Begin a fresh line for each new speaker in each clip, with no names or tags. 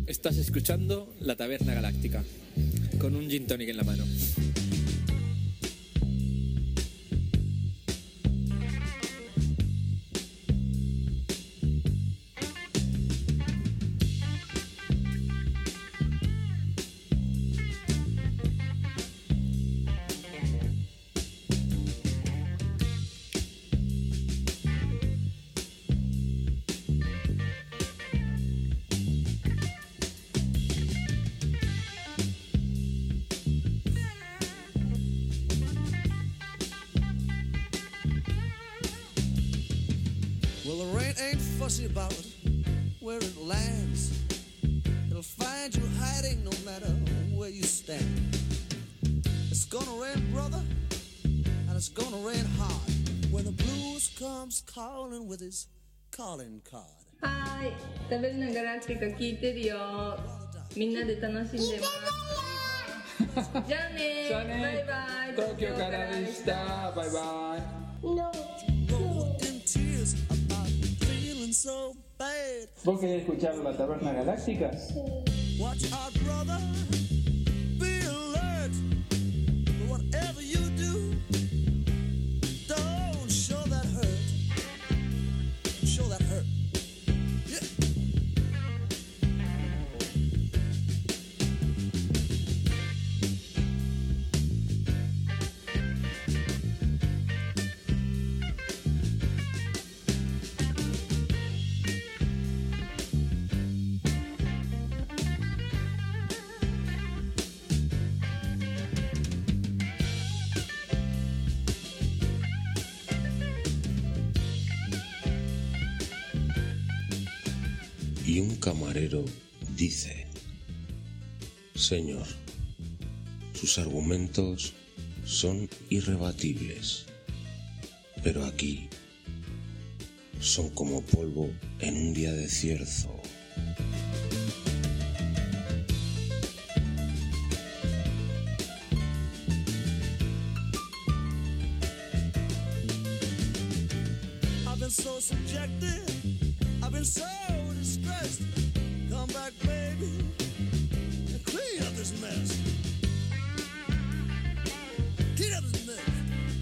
Estás escuchando La Taberna Galáctica, con un gin tonic en la mano.
About where it lands, it'll find you hiding no matter where you stand. It's gonna rain, brother, and it's gonna rain hard when the blues comes calling with his calling card.
はい、食べるのガラクティカ聞いてるよ。みんなで楽しんでます。じゃあね。
じゃあね。
バイバイ。
東京からでした。バイバイ。
So bad.
¿Vos querés escuchar La Taberna Galáctica?
Watch out, brother. Be alert. Whatever you do, don't show that hurt. Show that hurt. Yeah.
Y un camarero dice: Señor, sus argumentos son irrebatibles, pero aquí son como polvo en un día de cierzo.
I've been so subjected, I've been so distressed. Come back, baby, and clean up this mess. Clean up this mess.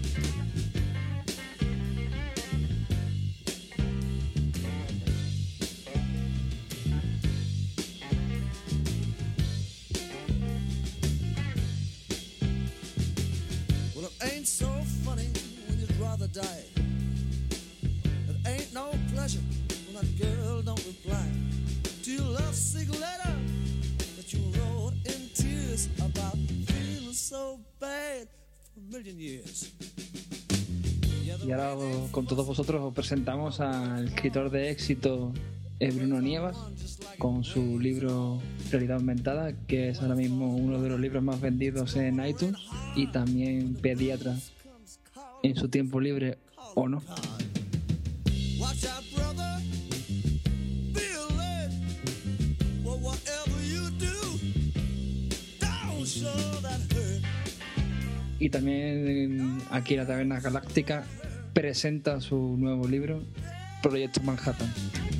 Well, it ain't so funny when you'd rather die. It ain't no pleasure when that girl don't reply to your love-sick letter that you wrote in tears about feeling so bad for a million years.
Y ahora con todos vosotros os presentamos al escritor de éxito Bruno Nievas con su libro Realidad Aumentada, que es ahora mismo uno de los libros más vendidos en iTunes, y también pediatra en su tiempo libre, ¿o no?
Watch out, brother. Be alert. Well, whatever you do, don't show that hurt.
Y también aquí en la Taberna Galáctica presenta su nuevo libro, Proyecto Manhattan,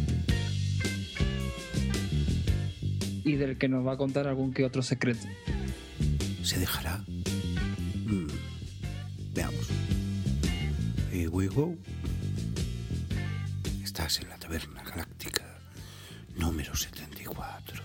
y del que nos va a contar algún que otro secreto.
¿Se dejará? Veamos. Here we go. Estás en la Taberna Galáctica número 74.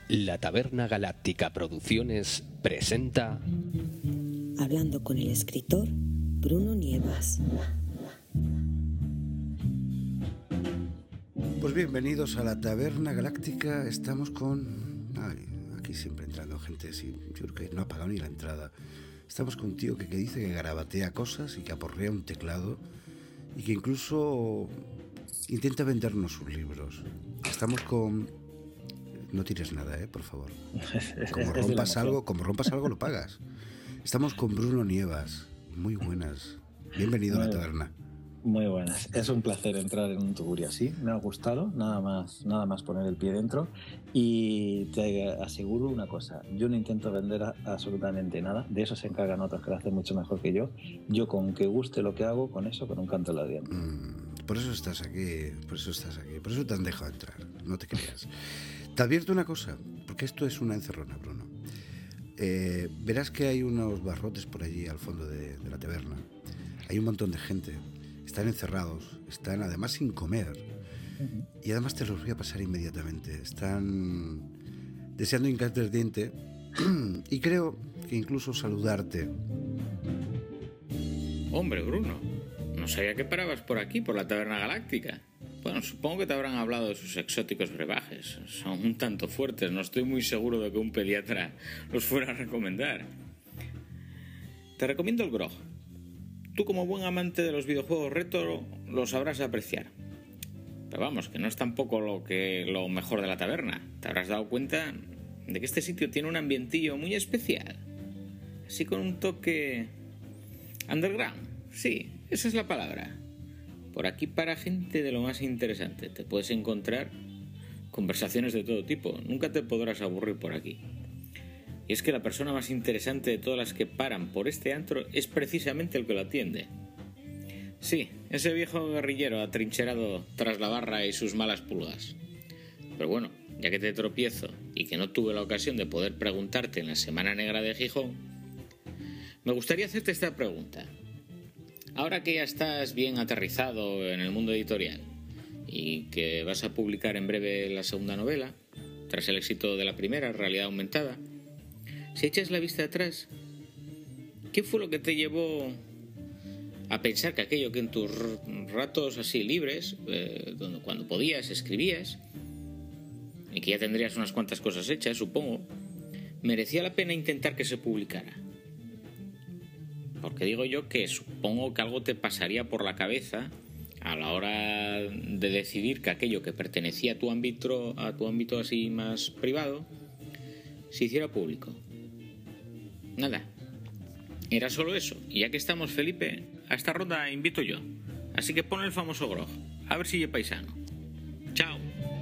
La Taberna Galáctica Producciones presenta
Hablando con el escritor Bruno Nievas.
Pues bienvenidos a la Taberna Galáctica. Estamos con... aquí siempre entrando gente, sí, yo creo que no ha pagado ni la entrada. Estamos con un tío que dice que garabatea cosas y que aporrea un teclado y que incluso intenta vendernos sus libros. Estamos con... No tires nada, por favor. Como rompas algo lo pagas. Estamos con Bruno Nievas. Muy buenas. Bienvenido a la taberna.
Muy buenas. Es un placer entrar en un tuguri así. Me ha gustado. Nada más poner el pie dentro. Y te aseguro una cosa. Yo no intento vender absolutamente nada. De eso se encargan otros que lo hacen mucho mejor que yo. Yo con que guste lo que hago, con eso, con un canto en los dientes.
Por eso estás aquí. Por eso te han dejado entrar. No te creas. Te advierto una cosa. Porque esto es una encerrona, Bruno. Verás que hay unos barrotes por allí al fondo de la taberna. Hay un montón de gente. Están encerrados, están además sin comer. Y además te los voy a pasar inmediatamente. Están deseando hincarte el diente y creo que incluso saludarte.
Hombre, Bruno, no sabía que parabas por aquí, por la Taberna Galáctica. Bueno, supongo que te habrán hablado de sus exóticos brebajes. Son un tanto fuertes, no estoy muy seguro de que un pediatra los fuera a recomendar. Te recomiendo el grog. Tú, como buen amante de los videojuegos retro, lo sabrás apreciar. Pero vamos, que no es tampoco lo mejor de la taberna. Te habrás dado cuenta de que este sitio tiene un ambientillo muy especial. Así con un toque... underground. Sí, esa es la palabra. Por aquí para gente de lo más interesante. Te puedes encontrar conversaciones de todo tipo. Nunca te podrás aburrir por aquí. Y es que la persona más interesante de todas las que paran por este antro es precisamente el que lo atiende. Sí, ese viejo guerrillero atrincherado tras la barra y sus malas pulgas. Pero bueno, ya que te tropiezo y que no tuve la ocasión de poder preguntarte en la Semana Negra de Gijón, me gustaría hacerte esta pregunta. Ahora que ya estás bien aterrizado en el mundo editorial y que vas a publicar en breve la segunda novela, tras el éxito de la primera, Realidad Aumentada, si echas la vista atrás, ¿qué fue lo que te llevó a pensar que aquello que en tus ratos así libres, cuando podías, escribías, y que ya tendrías unas cuantas cosas hechas, supongo, merecía la pena intentar que se publicara? Porque digo yo que supongo que algo te pasaría por la cabeza a la hora de decidir que aquello que pertenecía a tu ámbito así más privado se hiciera público. Nada, era solo eso. Y ya que estamos, Felipe, a esta ronda invito yo. Así que pon el famoso grog, a ver si es paisano. Chao.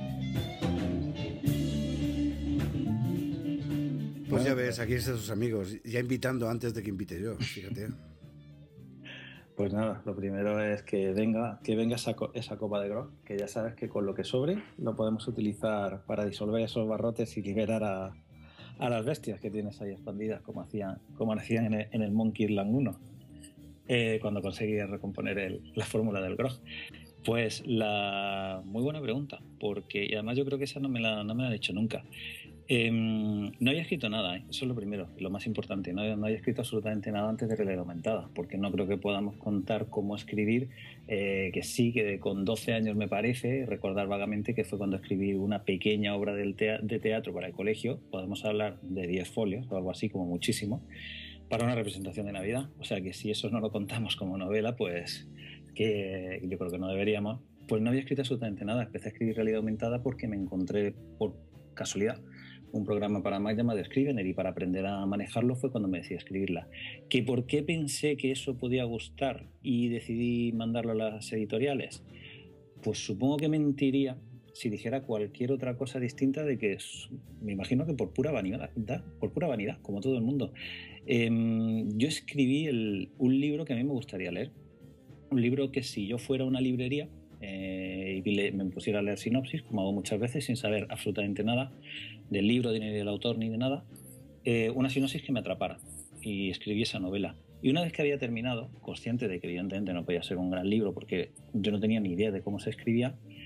Pues ya ves, aquí están sus amigos, ya invitando antes de que invite yo, fíjate.
Pues nada, lo primero es que venga esa copa de grog, que ya sabes que con lo que sobre lo podemos utilizar para disolver esos barrotes y liberar a las bestias que tienes ahí escondidas, como hacían en el Monkey Island 1, cuando conseguías recomponer la fórmula del grog. Pues muy buena pregunta, porque y además yo creo que esa no me la han hecho nunca. No había escrito nada, eso es lo primero, lo más importante. No había escrito absolutamente nada antes de Realidad Aumentada, porque no creo que podamos contar cómo escribir, que sí, que con 12 años me parece, recordar vagamente que fue cuando escribí una pequeña obra de teatro para el colegio. Podemos hablar de 10 folios o algo así, como muchísimo, para una representación de Navidad. O sea que si eso no lo contamos como novela, pues que yo creo que no deberíamos. Pues no había escrito absolutamente nada. Empecé a escribir Realidad Aumentada porque me encontré por casualidad un programa para Mac llamado Scrivener, y para aprender a manejarlo fue cuando me decidí a escribirla. ¿Que por qué pensé que eso podía gustar y decidí mandarlo a las editoriales? Pues supongo que mentiría si dijera cualquier otra cosa distinta de que me imagino que por pura vanidad, como todo el mundo. Yo escribí un libro que a mí me gustaría leer, un libro que si yo fuera a una librería y me pusiera a leer sinopsis, como hago muchas veces, sin saber absolutamente nada del libro, ni del autor, ni de nada, una sinopsis que me atrapara, y escribí esa novela. Y una vez que había terminado, consciente de que evidentemente no podía ser un gran libro porque yo no tenía ni idea de cómo se escribía,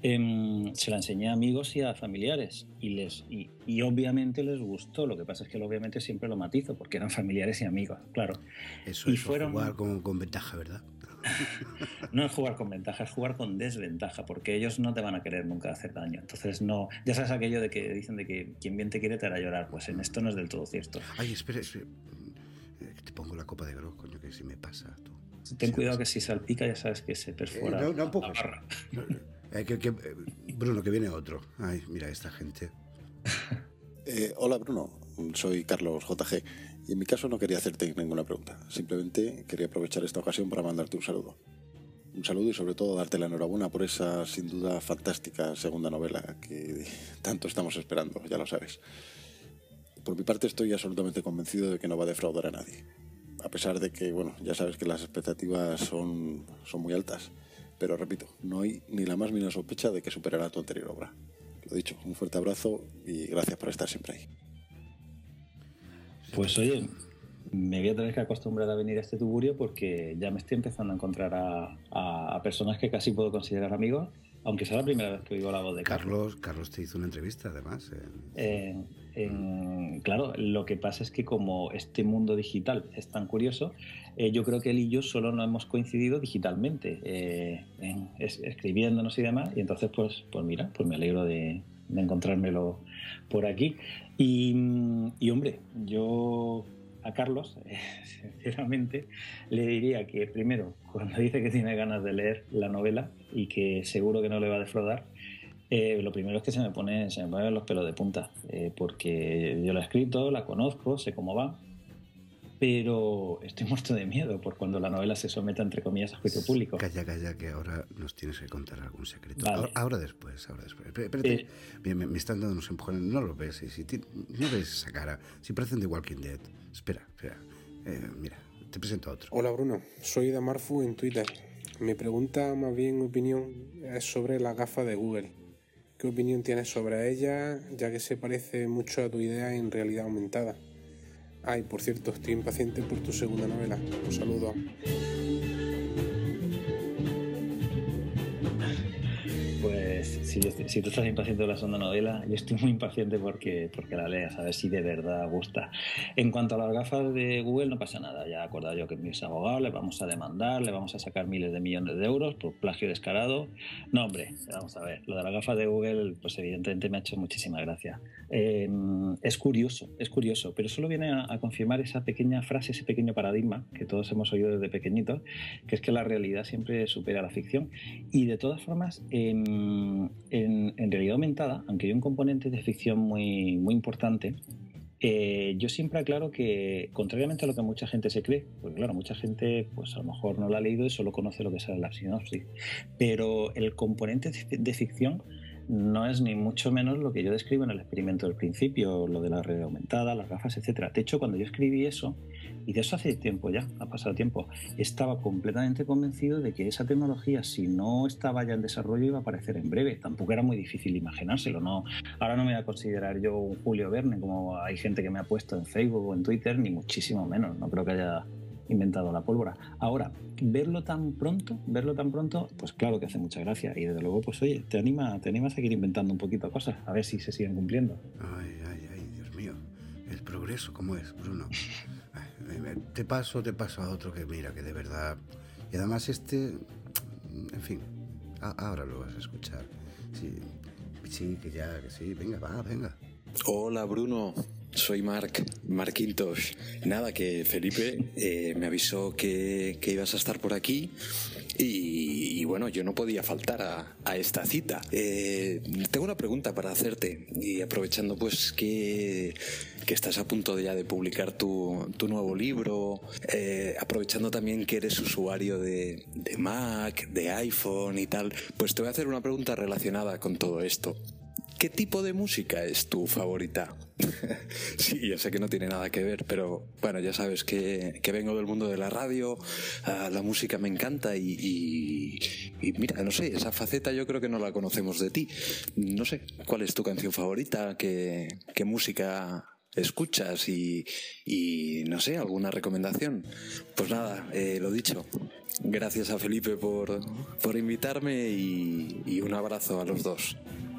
Se la enseñé a amigos y a familiares y obviamente les gustó. Lo que pasa es que obviamente siempre lo matizo porque eran familiares y amigos, claro.
Eso es jugar con ventaja, ¿verdad?
No es jugar con ventaja, es jugar con desventaja, porque ellos no te van a querer nunca hacer daño. Entonces no, ya sabes aquello de que dicen de que quien bien te quiere te hará llorar. Pues en esto no es del todo cierto.
Ay, espera. Te pongo la copa de grog, coño, que si me pasa tú.
Ten cuidado que si salpica ya sabes que se perfora
un poco.
la barra.
Bruno, que viene otro. Ay, mira esta gente.
Hola Bruno, soy Carlos JG y en mi caso no quería hacerte ninguna pregunta, simplemente quería aprovechar esta ocasión para mandarte un saludo. Un saludo y sobre todo darte la enhorabuena por esa sin duda fantástica segunda novela que tanto estamos esperando, ya lo sabes. Por mi parte estoy absolutamente convencido de que no va a defraudar a nadie, a pesar de que, bueno, ya sabes que las expectativas son muy altas, pero repito, no hay ni la más mínima sospecha de que superará tu anterior obra. Lo dicho, un fuerte abrazo y gracias por estar siempre ahí.
Pues oye, me voy a tener que acostumbrar a venir a este tugurio porque ya me estoy empezando a encontrar a personas que casi puedo considerar amigos, aunque sea la primera vez que oigo la voz de Carlos.
Carlos te hizo una entrevista, además.
Claro, lo que pasa es que como este mundo digital es tan curioso, yo creo que él y yo solo no hemos coincidido digitalmente, escribiéndonos y demás, y entonces pues mira, pues me alegro de encontrármelo por aquí. Y hombre, yo a Carlos, sinceramente, le diría que primero, cuando dice que tiene ganas de leer la novela y que seguro que no le va a defraudar, lo primero es que se me ponen los pelos de punta, porque yo la he escrito, la conozco, sé cómo va, pero estoy muerto de miedo por cuando la novela se someta, entre comillas, a juicio público.
Calla, que ahora nos tienes que contar algún secreto.
Vale.
Ahora después. Espérate, me están dando unos empujones, no lo ves, no ves esa cara, si parecen de Walking Dead. Espera, mira, te presento a otro.
Hola Bruno, soy Damarfu en Twitter. Mi pregunta, más bien opinión, es sobre la gafa de Google. ¿Qué opinión tienes sobre ella, ya que se parece mucho a tu idea en realidad aumentada? Ay, por cierto, estoy impaciente por tu segunda novela. Un saludo.
Pues si tú estás impaciente de la segunda novela, yo estoy muy impaciente porque la leas, a ver si de verdad gusta. En cuanto a las gafas de Google, no pasa nada. Ya he acordado yo que mis abogados les vamos a demandar, le vamos a sacar miles de millones de euros por plagio descarado. No, hombre, vamos a ver. Lo de las gafas de Google, pues evidentemente me ha hecho muchísima gracia. Es curioso, pero solo viene a confirmar esa pequeña frase, ese pequeño paradigma que todos hemos oído desde pequeñitos, que es que la realidad siempre supera la ficción. Y de todas formas, en realidad aumentada, aunque hay un componente de ficción muy, muy importante, yo siempre aclaro que, contrariamente a lo que mucha gente se cree, pues claro, mucha gente pues a lo mejor no la ha leído y solo conoce lo que sale en la sinopsis, pero el componente de ficción no es ni mucho menos lo que yo describo en el experimento del principio, lo de la realidad aumentada, las gafas, etcétera. De hecho, cuando yo escribí eso, y de eso hace tiempo ya, ha pasado tiempo, estaba completamente convencido de que esa tecnología, si no estaba ya en desarrollo, iba a aparecer en breve. Tampoco era muy difícil imaginárselo, ¿no? Ahora no me voy a considerar yo un Julio Verne, como hay gente que me ha puesto en Facebook o en Twitter, ni muchísimo menos. No creo que haya inventado la pólvora. Ahora, verlo tan pronto, pues claro que hace mucha gracia y desde luego, pues oye, te anima a seguir inventando un poquito cosas, a ver si se siguen cumpliendo.
Ay, Dios mío, el progreso, ¿cómo es, Bruno? Te paso a otro que mira, que de verdad, y además en fin, ahora lo vas a escuchar. Sí, que sí, venga.
Hola Bruno, soy Marquintos. Nada, que Felipe me avisó que ibas a estar por aquí y bueno, yo no podía faltar a esta cita. Tengo una pregunta para hacerte y aprovechando pues que estás a punto ya de publicar tu nuevo libro, aprovechando también que eres usuario de Mac, de iPhone y tal, pues te voy a hacer una pregunta relacionada con todo esto. ¿Qué tipo de música es tu favorita? Sí, ya sé que no tiene nada que ver, pero bueno, ya sabes que vengo del mundo de la radio, la música me encanta y mira, no sé, esa faceta yo creo que no la conocemos de ti. No sé, ¿cuál es tu canción favorita? ¿Qué música escuchas y no sé, alguna recomendación. Pues nada, lo dicho. Gracias a Felipe por invitarme y un abrazo a los dos.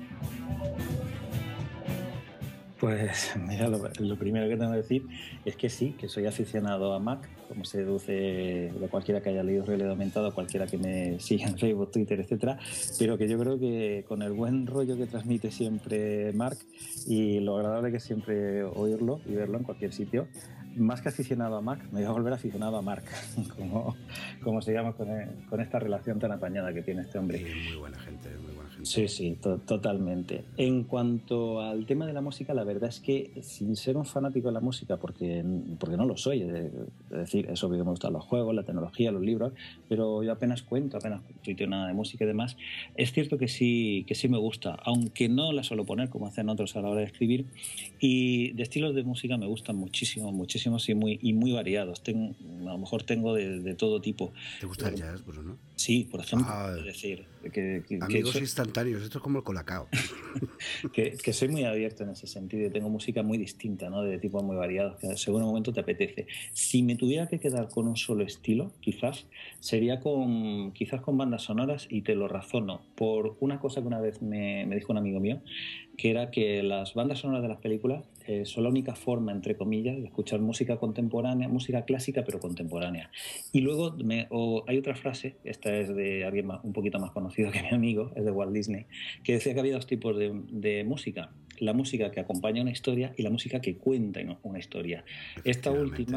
Pues mira, lo primero que tengo que decir es que sí, que soy aficionado a Mac, como se deduce de cualquiera que haya leído Realidad Aumentada, cualquiera que me siga en Facebook, Twitter, etcétera, pero que yo creo que con el buen rollo que transmite siempre Marc y lo agradable que es siempre oírlo y verlo en cualquier sitio, más que aficionado a Mac, me voy a volver aficionado a Marc, como se llama con esta relación tan apañada que tiene este hombre.
Sí, muy buena gente, muy buena gente.
Sí, totalmente. En cuanto al tema de la música, la verdad es que sin ser un fanático de la música, porque no lo soy, es decir, es obvio que me gustan los juegos, la tecnología, los libros, pero yo apenas tuiteo nada de música y demás, es cierto que sí me gusta, aunque no la suelo poner como hacen otros a la hora de escribir, y de estilos de música me gustan muchísimos y muy variados. A lo mejor tengo de todo tipo.
¿Te gusta el jazz, Bruno?
Sí, por ejemplo, es decir,
amigos instantáneos, esto es como el colacao.
que soy muy abierto en ese sentido y tengo música muy distinta, ¿no? De tipos muy variados, que según el momento te apetece. Si me tuviera que quedar con un solo estilo, quizás sería con bandas sonoras, y te lo razono por una cosa que una vez me dijo un amigo mío, que era que las bandas sonoras de las películas son la única forma, entre comillas, de escuchar música contemporánea, música clásica pero contemporánea. Y luego hay otra frase, esta es de alguien un poquito más conocido que mi amigo, es de Walt Disney, que decía que había dos tipos de música: la música que acompaña una historia y la música que cuenta una historia. Esta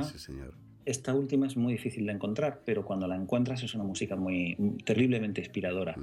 última es muy difícil de encontrar, pero cuando la encuentras es una música terriblemente inspiradora.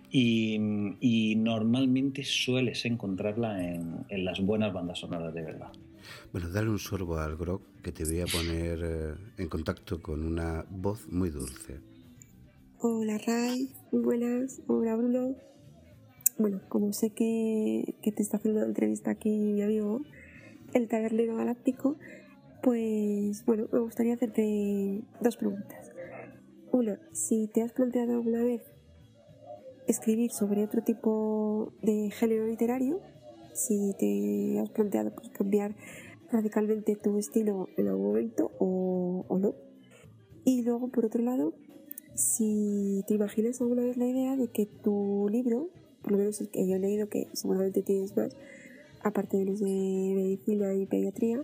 Y normalmente sueles encontrarla en las buenas bandas sonoras de verdad.
Bueno, dale un sorbo al grog, que te voy a poner en contacto con una voz muy dulce.
Hola Ray, muy buenas. Hola Bruno. Bueno, como sé que te está haciendo una entrevista aquí mi amigo, el Tabernero Galáctico, pues bueno, me gustaría hacerte dos preguntas. Una, si te has planteado alguna vez escribir sobre otro tipo de género literario, si te has planteado pues, cambiar radicalmente tu estilo en algún momento o no. Y luego, por otro lado, si te imaginas alguna vez la idea de que tu libro, por lo menos el que yo he leído, que seguramente tienes más, aparte de los de medicina y pediatría,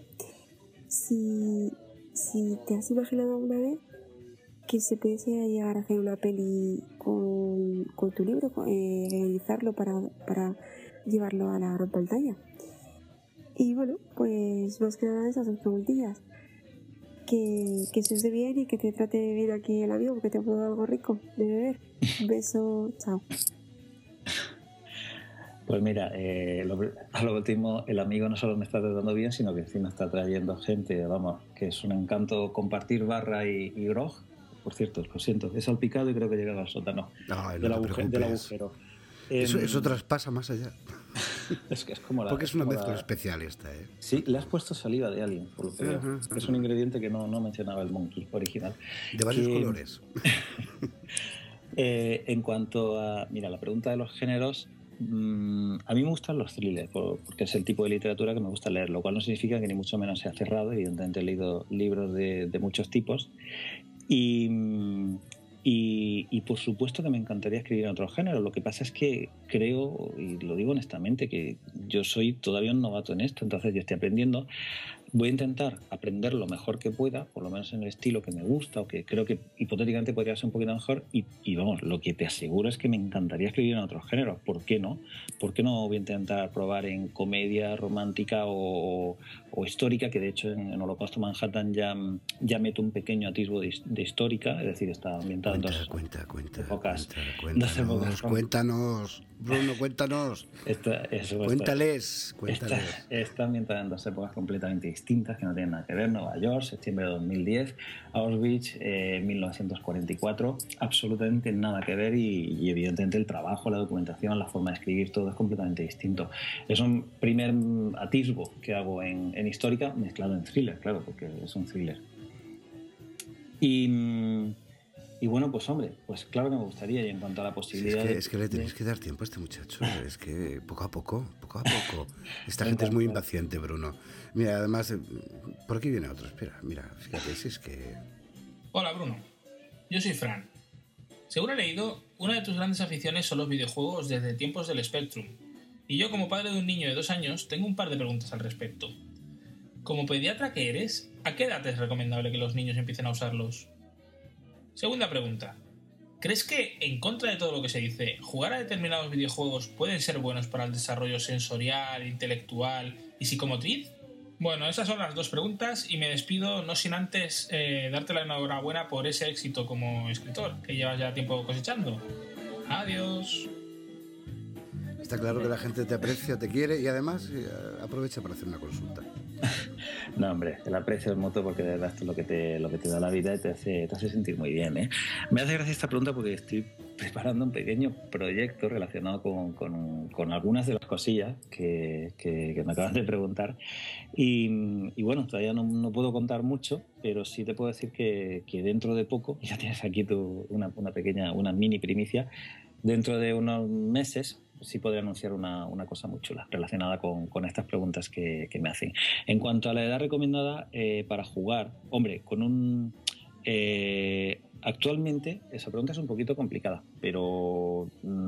si te has imaginado alguna vez que se pudiese llegar a hacer una peli con tu libro, realizarlo para llevarlo a la gran pantalla. Y bueno, pues más que nada esas dos preguntillas. Que se os dé bien y que te trate bien aquí el amigo, porque te puedo dar algo rico de beber. Un beso, chao.
Pues mira, a lo último, el amigo no solo me está tratando bien, sino que encima está trayendo gente, vamos, que es un encanto compartir barra y grog. Por cierto, lo siento, he salpicado y creo que he llegado al sótano del agujero.
Eso traspasa más allá.
Es que es como
porque es una mezcla especial esta, ¿eh?
Sí, le has puesto saliva de alien, por lo que veo. Es un ingrediente que no mencionaba el Monkey original.
De varios colores.
En cuanto a, mira, la pregunta de los géneros, a mí me gustan los thrillers, porque es el tipo de literatura que me gusta leer, lo cual no significa que ni mucho menos sea cerrado. Evidentemente he leído libros de muchos tipos y por supuesto que me encantaría escribir en otro género. Lo que pasa es que creo, y lo digo honestamente, que yo soy todavía un novato en esto, entonces yo estoy aprendiendo. Voy a intentar aprender lo mejor que pueda, por lo menos en el estilo que me gusta o que creo que hipotéticamente podría ser un poquito mejor, y vamos, lo que te aseguro es que me encantaría escribir en otros géneros. ¿Por qué no? ¿Por qué no voy a intentar probar en comedia romántica o histórica? Que de hecho en Holocausto Manhattan ya meto un pequeño atisbo de histórica, es decir, está ambientado en dos épocas.
Cuéntanos, Bruno, cuéntanos. Cuéntales.
Está ambientada en dos épocas completamente distintas que no tienen nada que ver. Nueva York, septiembre de 2010, Auschwitz, 1944, absolutamente nada que ver, y evidentemente el trabajo, la documentación, la forma de escribir, todo es completamente distinto. Es un primer atisbo que hago en histórica mezclado en thriller, claro, porque es un thriller. Y Y bueno, pues hombre, pues claro que me gustaría, y en cuanto a la posibilidad...
Es que le tenéis que dar tiempo a este muchacho, es que poco a poco. Esta gente es muy impaciente, Bruno. Mira, además, por aquí viene otro, espera, mira, fíjate, si es que...
Hola Bruno, yo soy Fran. Seguro he leído, una de tus grandes aficiones son los videojuegos desde tiempos del Spectrum. Y yo, como padre de un niño de 2 años, tengo un par de preguntas al respecto. Como pediatra que eres, ¿a qué edad es recomendable que los niños empiecen a usarlos? Segunda pregunta. ¿Crees que, en contra de todo lo que se dice, jugar a determinados videojuegos pueden ser buenos para el desarrollo sensorial, intelectual y psicomotriz? Bueno, esas son las 2 preguntas y me despido no sin antes darte la enhorabuena por ese éxito como escritor que llevas ya tiempo cosechando. Adiós.
Está claro que la gente te aprecia, te quiere y además aprovecha para hacer una consulta.
No, hombre, el aprecio es mutuo porque de verdad esto es lo que te da la vida y te hace sentir muy bien, ¿eh? Me hace gracia esta pregunta porque estoy preparando un pequeño proyecto relacionado con algunas de las cosillas que me acaban de preguntar y bueno, todavía no puedo contar mucho, pero sí te puedo decir que dentro de poco, ya tienes aquí una mini primicia, dentro de unos meses sí podré anunciar una cosa muy chula relacionada con estas preguntas que me hacen. En cuanto a la edad recomendada para jugar, hombre, actualmente esa pregunta es un poquito complicada, pero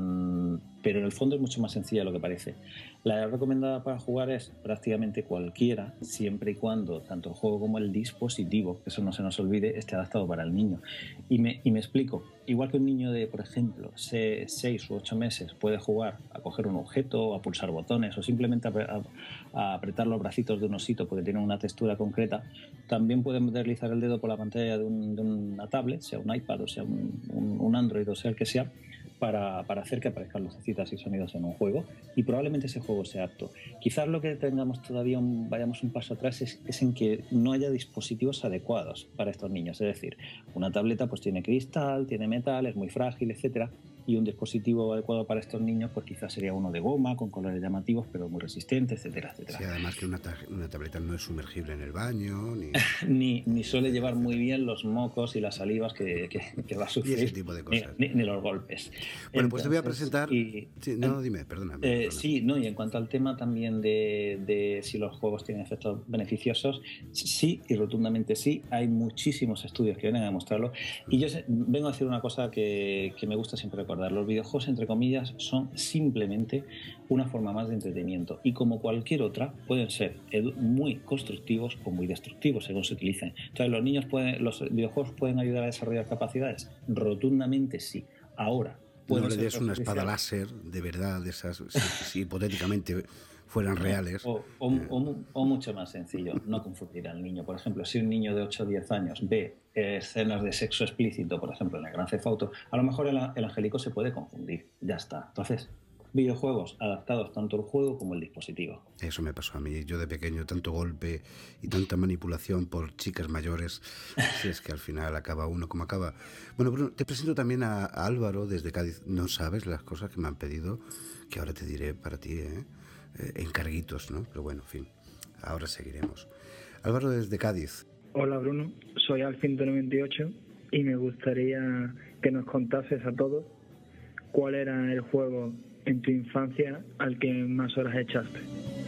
en el fondo es mucho más sencilla de lo que parece. La edad recomendada para jugar es prácticamente cualquiera, siempre y cuando tanto el juego como el dispositivo, que eso no se nos olvide, esté adaptado para el niño. Y me explico. Igual que un niño de, por ejemplo, 6 u 8 meses puede jugar a coger un objeto, a pulsar botones o simplemente a apretar los bracitos de un osito porque tiene una textura concreta, también pueden deslizar el dedo por la pantalla de una tablet, sea un iPad o sea un Android o sea el que sea, para hacer que aparezcan lucecitas y sonidos en un juego y probablemente ese juego sea apto. Quizás lo que tengamos todavía vayamos un paso atrás es en que no haya dispositivos adecuados para estos niños, es decir, una tableta pues tiene cristal, tiene metal, es muy frágil, etcétera, y un dispositivo adecuado para estos niños pues quizás sería uno de goma con colores llamativos pero muy resistente, etcétera, etcétera.
Sí, además que una tableta no es sumergible en el baño
ni suele llevar muy bien los mocos y las salivas que va a sufrir,
y ese tipo de cosas.
Ni los golpes.
Bueno, pues te voy a presentar... dime, perdóname.
Sí, no, y en cuanto al tema también de si los juegos tienen efectos beneficiosos, sí, y rotundamente sí, hay muchísimos estudios que vienen a demostrarlo, y yo vengo a decir una cosa que me gusta siempre recordar. Los videojuegos, entre comillas, son simplemente una forma más de entretenimiento, y como cualquier otra, pueden ser muy constructivos o muy destructivos, según se utilicen. Entonces, los videojuegos pueden ayudar a desarrollar capacidades, rotundamente sí. Ahora,
no le des una espada láser de verdad, de esas, si hipotéticamente fueran reales.
O mucho más sencillo, no confundir al niño. Por ejemplo, si un niño de 8 o 10 años ve escenas de sexo explícito, por ejemplo, en el Grand Theft Auto, a lo mejor el angelico se puede confundir. Ya está. Entonces, videojuegos adaptados tanto al juego como al dispositivo.
Eso me pasó a mí. Yo de pequeño, tanto golpe y tanta manipulación por chicas mayores, si es que al final acaba uno como acaba. Bueno, Bruno, te presento también a Álvaro desde Cádiz. No sabes las cosas que me han pedido, que ahora te diré para ti, encarguitos, ¿no? Pero bueno, en fin, ahora seguiremos. Álvaro desde Cádiz.
Hola Bruno, soy Alfin de 98 y me gustaría que nos contases a todos cuál era el juego en tu infancia al que más horas echaste.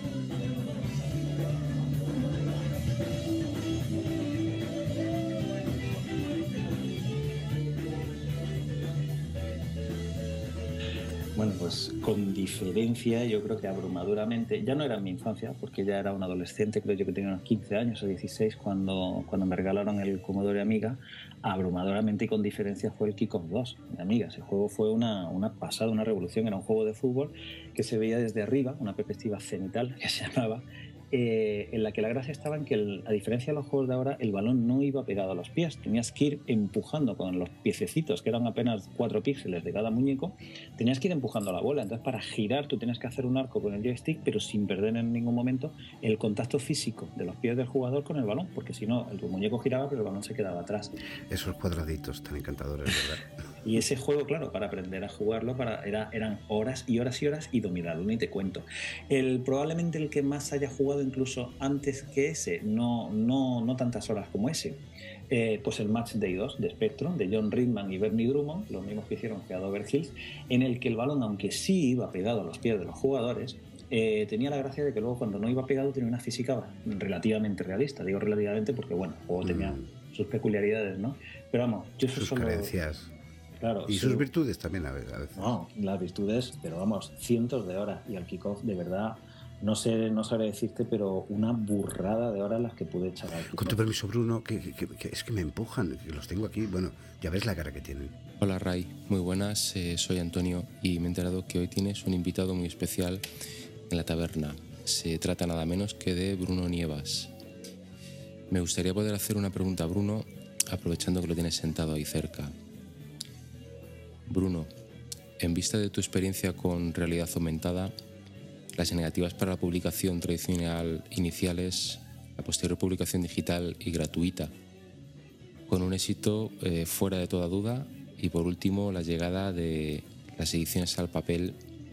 Bueno, pues con diferencia, yo creo que abrumadoramente, ya no era en mi infancia, porque ya era un adolescente, creo yo que tenía unos 15 años o 16 cuando me regalaron el Commodore Amiga, abrumadoramente y con diferencia fue el Kickoff 2 de Amiga. Ese juego fue una pasada, una revolución, era un juego de fútbol que se veía desde arriba, una perspectiva cenital que se llamaba, en la que la gracia estaba en que, a diferencia de los juegos de ahora, el balón no iba pegado a los pies, tenías que ir empujando con los piececitos, que eran apenas 4 píxeles de cada muñeco, tenías que ir empujando la bola. Entonces, para girar tú tenías que hacer un arco con el joystick, pero sin perder en ningún momento el contacto físico de los pies del jugador con el balón, porque si no, el muñeco giraba pero el balón se quedaba atrás.
Esos cuadraditos tan encantadores, ¿verdad?
Y ese juego, claro, para aprender a jugarlo eran horas y horas y horas, y dominarlo, ni te cuento. Probablemente el que más haya jugado incluso antes que ese, no tantas horas como ese, pues el Match Day 2 de Spectrum, de John Ridman y Bernie Drummond, los mismos que hicieron Dover Hills, en el que el balón, aunque sí iba pegado a los pies de los jugadores, tenía la gracia de que luego cuando no iba pegado tenía una física relativamente realista. Digo relativamente porque, bueno, el juego tenía sus peculiaridades, ¿no? Pero vamos, yo
sus
solo...
carencias.
Claro,
y sus virtudes también a veces.
No, las virtudes, pero vamos, cientos de horas. Y al kickoff, de verdad, no sabré decirte, pero una burrada de horas las que pude echar al kickoff.
Con tu permiso, Bruno, que es que me empujan, que los tengo aquí. Bueno, ya ves la cara que tienen.
Hola Ray, muy buenas, soy Antonio y me he enterado que hoy tienes un invitado muy especial en la taberna. Se trata nada menos que de Bruno Nievas. Me gustaría poder hacer una pregunta a Bruno, aprovechando que lo tienes sentado ahí cerca. Bruno, en vista de tu experiencia con realidad aumentada, las negativas para la publicación tradicional iniciales, la posterior publicación digital y gratuita, con un éxito fuera de toda duda, y por último la llegada de las ediciones al papel,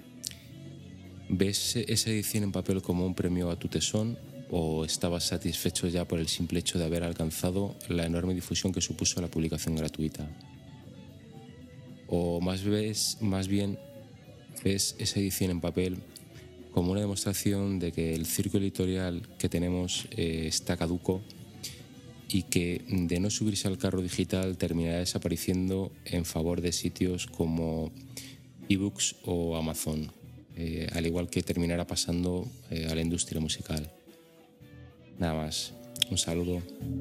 ¿ves esa edición en papel como un premio a tu tesón o estabas satisfecho ya por el simple hecho de haber alcanzado la enorme difusión que supuso la publicación gratuita? ¿O más bien ves esa edición en papel como una demostración de que el círculo editorial que tenemos está caduco y que de no subirse al carro digital terminará desapareciendo en favor de sitios como ebooks o Amazon, al igual que terminará pasando a la industria musical? Nada más, un saludo.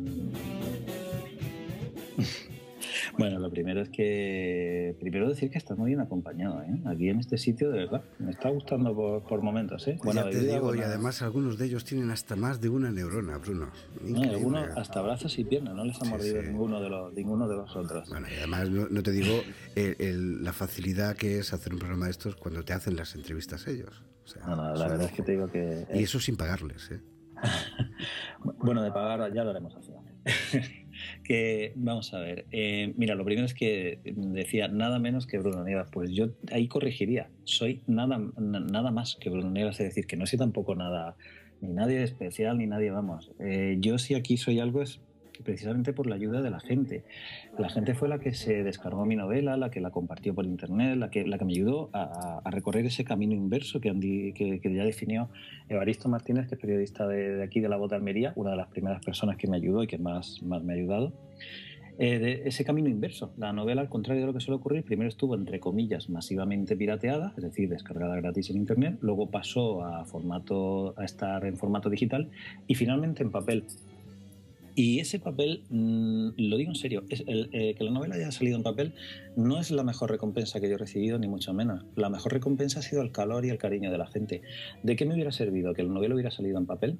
Bueno, lo primero es que... Primero decir que estás muy bien acompañado, ¿eh? Aquí en este sitio, de verdad. Me está gustando por momentos, ¿eh?
Bueno, ya te digo, y además algunos de ellos tienen hasta más de una neurona, Bruno.
No, algunos hasta brazos y piernas, no les ha mordido ninguno de los otros.
Bueno, y además no te digo la facilidad que es hacer un programa de estos cuando te hacen las entrevistas ellos. O sea,
no, la verdad es que te digo que...
Y eso sin pagarles, ¿eh?
Bueno, de pagar ya lo haremos así. Que vamos a ver, mira, lo primero es que decía nada menos que Bruno Nievas. Pues yo ahí corregiría, soy nada más que Bruno Nievas, es decir, que no soy tampoco nada, ni nadie especial, ni nadie, vamos. Yo sí aquí soy algo es precisamente por la ayuda de la gente. La gente fue la que se descargó mi novela, la que la compartió por internet, la que me ayudó a recorrer ese camino inverso que ya definió Evaristo Martínez, que es periodista de aquí de La Voz de Almería, una de las primeras personas que me ayudó y que más me ha ayudado. De ese camino inverso. La novela, al contrario de lo que suele ocurrir, primero estuvo, entre comillas, masivamente pirateada, es decir, descargada gratis en internet, luego pasó a estar en formato digital y finalmente en papel. Y ese papel, lo digo en serio, que la novela haya salido en papel no es la mejor recompensa que yo he recibido, ni mucho menos. La mejor recompensa ha sido el calor y el cariño de la gente. ¿De qué me hubiera servido que la novela hubiera salido en papel?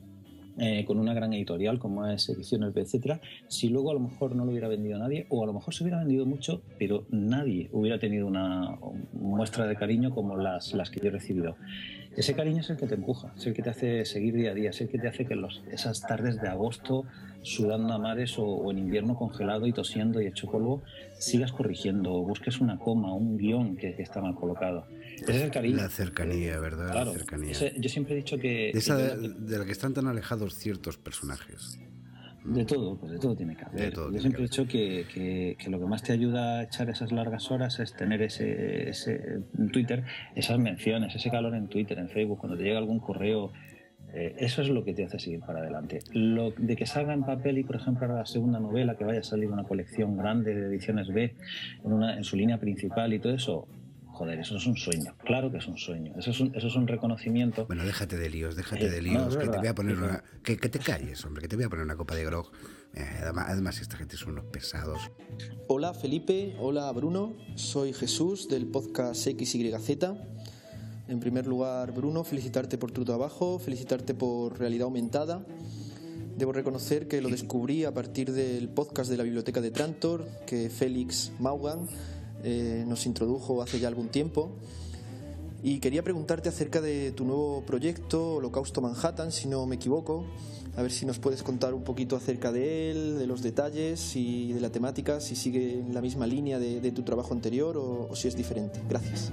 Con una gran editorial como es Ediciones B, etcétera, si luego a lo mejor no lo hubiera vendido nadie, o a lo mejor se hubiera vendido mucho, pero nadie hubiera tenido una muestra de cariño como las que yo he recibido. Ese cariño es el que te empuja, es el que te hace seguir día a día, es el que te hace que esas tardes de agosto sudando a mares o en invierno congelado y tosiendo y hecho polvo, sigas corrigiendo, busques una coma, un guión que está mal colocado. Ese es el cariño. La cercanía, ¿verdad?
Claro, la cercanía.
Yo siempre he dicho que...
De la que están tan alejados ciertos personajes.
De todo tiene que haber. Yo siempre he dicho que lo que más te ayuda a echar esas largas horas es tener ese en Twitter, esas menciones, ese calor en Twitter, en Facebook, cuando te llega algún correo. Eso es lo que te hace seguir para adelante. Lo de que salga en papel y, por ejemplo, ahora la segunda novela, que vaya a salir una colección grande de Ediciones B en su línea principal y todo eso, joder, eso es un sueño. Claro que es un sueño. Eso es un reconocimiento.
Bueno, déjate de líos, no, que te voy a poner que te calles, hombre, que te voy a poner una copa de grog. Además, esta gente son unos pesados.
Hola Felipe, hola Bruno, soy Jesús del podcast XYZ. En primer lugar, Bruno, felicitarte por tu trabajo, felicitarte por Realidad Aumentada. Debo reconocer que lo descubrí a partir del podcast de la Biblioteca de Trantor, que Félix Maugan nos introdujo hace ya algún tiempo. Y quería preguntarte acerca de tu nuevo proyecto, Holocausto Manhattan, si no me equivoco. A ver si nos puedes contar un poquito acerca de él, de los detalles y de la temática, si sigue en la misma línea de tu trabajo anterior o si es diferente. Gracias.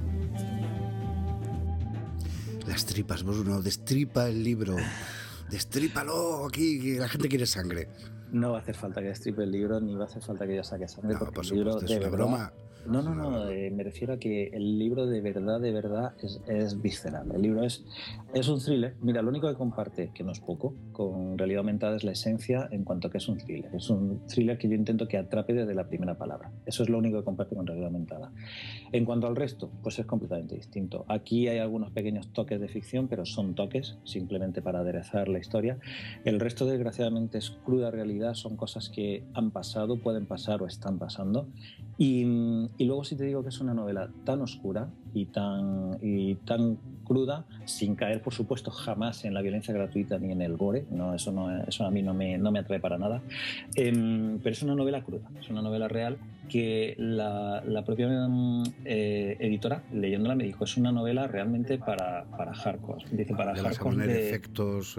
Las tripas, Bruno, destripa el libro. Destrípalo, aquí, que la gente quiere sangre.
No va a hacer falta que destripe el libro, ni va a hacer falta que yo saque sangre.
No,
porque
por
el libro
supuesto,
de
es una
verdad,
broma.
No, me refiero a que el libro de verdad es visceral. El libro es un thriller. Mira, lo único que comparte, que no es poco, con realidad aumentada es la esencia en cuanto a que es un thriller. Es un thriller que yo intento que atrape desde la primera palabra. Eso es lo único que comparte con realidad aumentada. En cuanto al resto, pues es completamente distinto. Aquí hay algunos pequeños toques de ficción, pero son toques simplemente para aderezar la historia. El resto, desgraciadamente, es cruda realidad. Son cosas que han pasado, pueden pasar o están pasando. Y luego si te digo que es una novela tan oscura y tan cruda, sin caer por supuesto jamás en la violencia gratuita ni en el gore, eso a mí no me atrae para nada, pero es una novela cruda, es una novela real que la propia editora, leyéndola, me dijo, es una novela realmente para hardcore. Dice, para
¿Le vas a
hardcore
poner efectos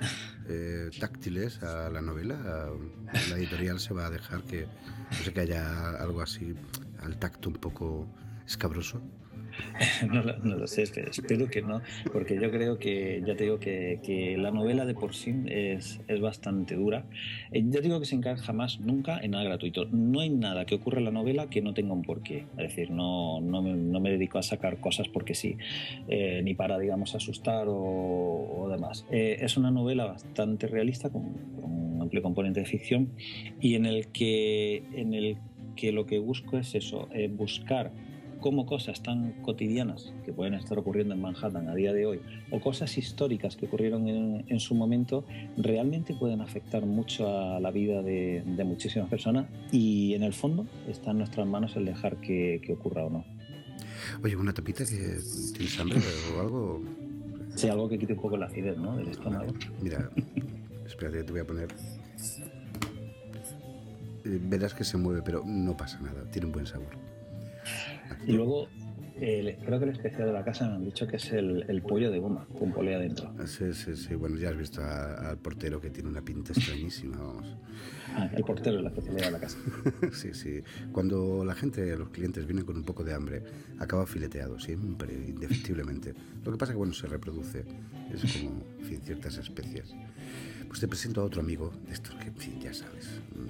táctiles a la novela? La editorial se va a dejar que, no sé, que haya algo así al tacto un poco escabroso.
No lo sé, espero que no, porque yo creo que, ya te digo que la novela de por sí es bastante dura. Ya digo que se encarga jamás, nunca en nada gratuito. No hay nada que ocurra en la novela que no tenga un porqué. Es decir, no me dedico a sacar cosas porque sí, ni para, digamos, asustar o demás. Es una novela bastante realista con un amplio componente de ficción y en el que lo que busco es eso, buscar cómo cosas tan cotidianas que pueden estar ocurriendo en Manhattan a día de hoy o cosas históricas que ocurrieron en su momento realmente pueden afectar mucho a la vida de muchísimas personas y en el fondo está en nuestras manos el dejar que ocurra o no.
Oye, una tapita que tienes hambre o algo.
Sí, algo que quite un poco la acidez, ¿no?, del estómago.
Mira, espérate, te voy a poner. Verás que se mueve, pero no pasa nada, tiene un buen sabor.
Y luego, creo que el especial de la casa me han dicho que es el pollo de goma, con polea dentro.
Sí, bueno, ya has visto al portero que tiene una pinta extrañísima, vamos.
El portero es la especialidad de la casa.
Sí. Cuando los clientes vienen con un poco de hambre, acaba fileteado, siempre, indefectiblemente. Lo que pasa es que, bueno, se reproduce, es como, en fin, ciertas especies. Pues te presento a otro amigo de estos que, en fin, ya sabes,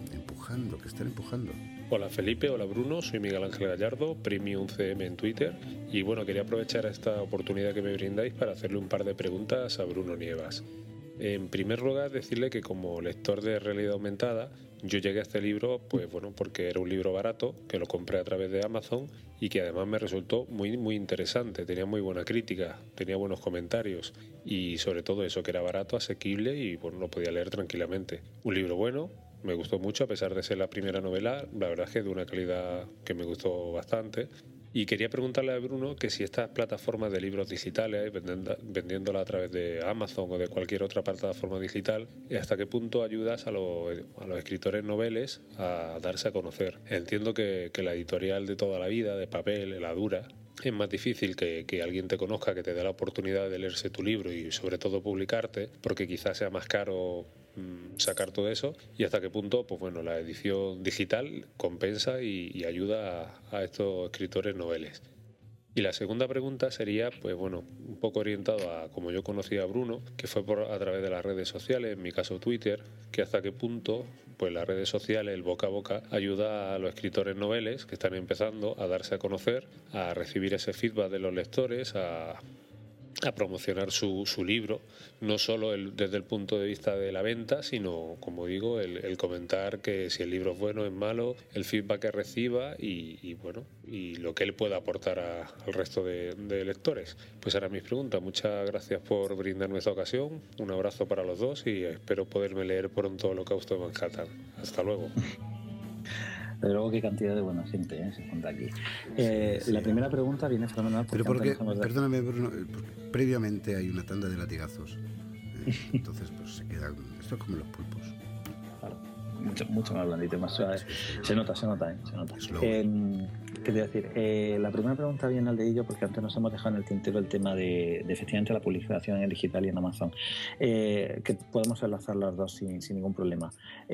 que están empujando.
Hola Felipe, hola Bruno, soy Miguel Ángel Gallardo, Premium CM en Twitter, y bueno, quería aprovechar esta oportunidad que me brindáis para hacerle un par de preguntas a Bruno Nievas. En primer lugar, decirle que como lector de realidad aumentada, yo llegué a este libro, pues bueno, porque era un libro barato, que lo compré a través de Amazon y que además me resultó muy, muy interesante. Tenía muy buena crítica, tenía buenos comentarios y sobre todo eso, que era barato, asequible y bueno, lo podía leer tranquilamente. Un libro bueno, me gustó mucho a pesar de ser la primera novela, la verdad es que de una calidad que me gustó bastante. Y quería preguntarle a Bruno que si estas plataformas de libros digitales, vendiéndola a través de Amazon o de cualquier otra plataforma digital, ¿hasta qué punto ayudas a los escritores noveles a darse a conocer? Entiendo que la editorial de toda la vida, de papel, la dura, es más difícil que alguien te conozca, que te dé la oportunidad de leerse tu libro y sobre todo publicarte, porque quizás sea más caro sacar todo eso, y hasta qué punto pues bueno, la edición digital compensa y ayuda a estos escritores noveles. Y la segunda pregunta sería, pues bueno, un poco orientado a como yo conocí a Bruno, que fue a través de las redes sociales, en mi caso Twitter, que hasta qué punto pues las redes sociales, el boca a boca, ayuda a los escritores noveles que están empezando a darse a conocer, a recibir ese feedback de los lectores, a promocionar su libro, no solo desde el punto de vista de la venta, sino, como digo, el comentar que si el libro es bueno, es malo, el feedback que reciba y bueno, y lo que él pueda aportar al resto de lectores. Pues ahora mis preguntas. Muchas gracias por brindarme esta ocasión, un abrazo para los dos y espero poderme leer pronto Holocausto de Manhattan. Hasta luego.
Desde luego, qué cantidad de buena gente se junta aquí. La primera pregunta viene fenomenal.
Pero porque, perdóname Bruno, previamente hay una tanda de latigazos. Entonces, pues se quedan. Esto es como los pulpos.
Claro. mucho más blandito, más suave. Se nota, se nota. ¿Qué te iba a decir? La primera pregunta viene al dedillo porque antes nos hemos dejado en el tintero el tema de efectivamente la publicación en digital y en Amazon, que podemos enlazar las dos sin ningún problema.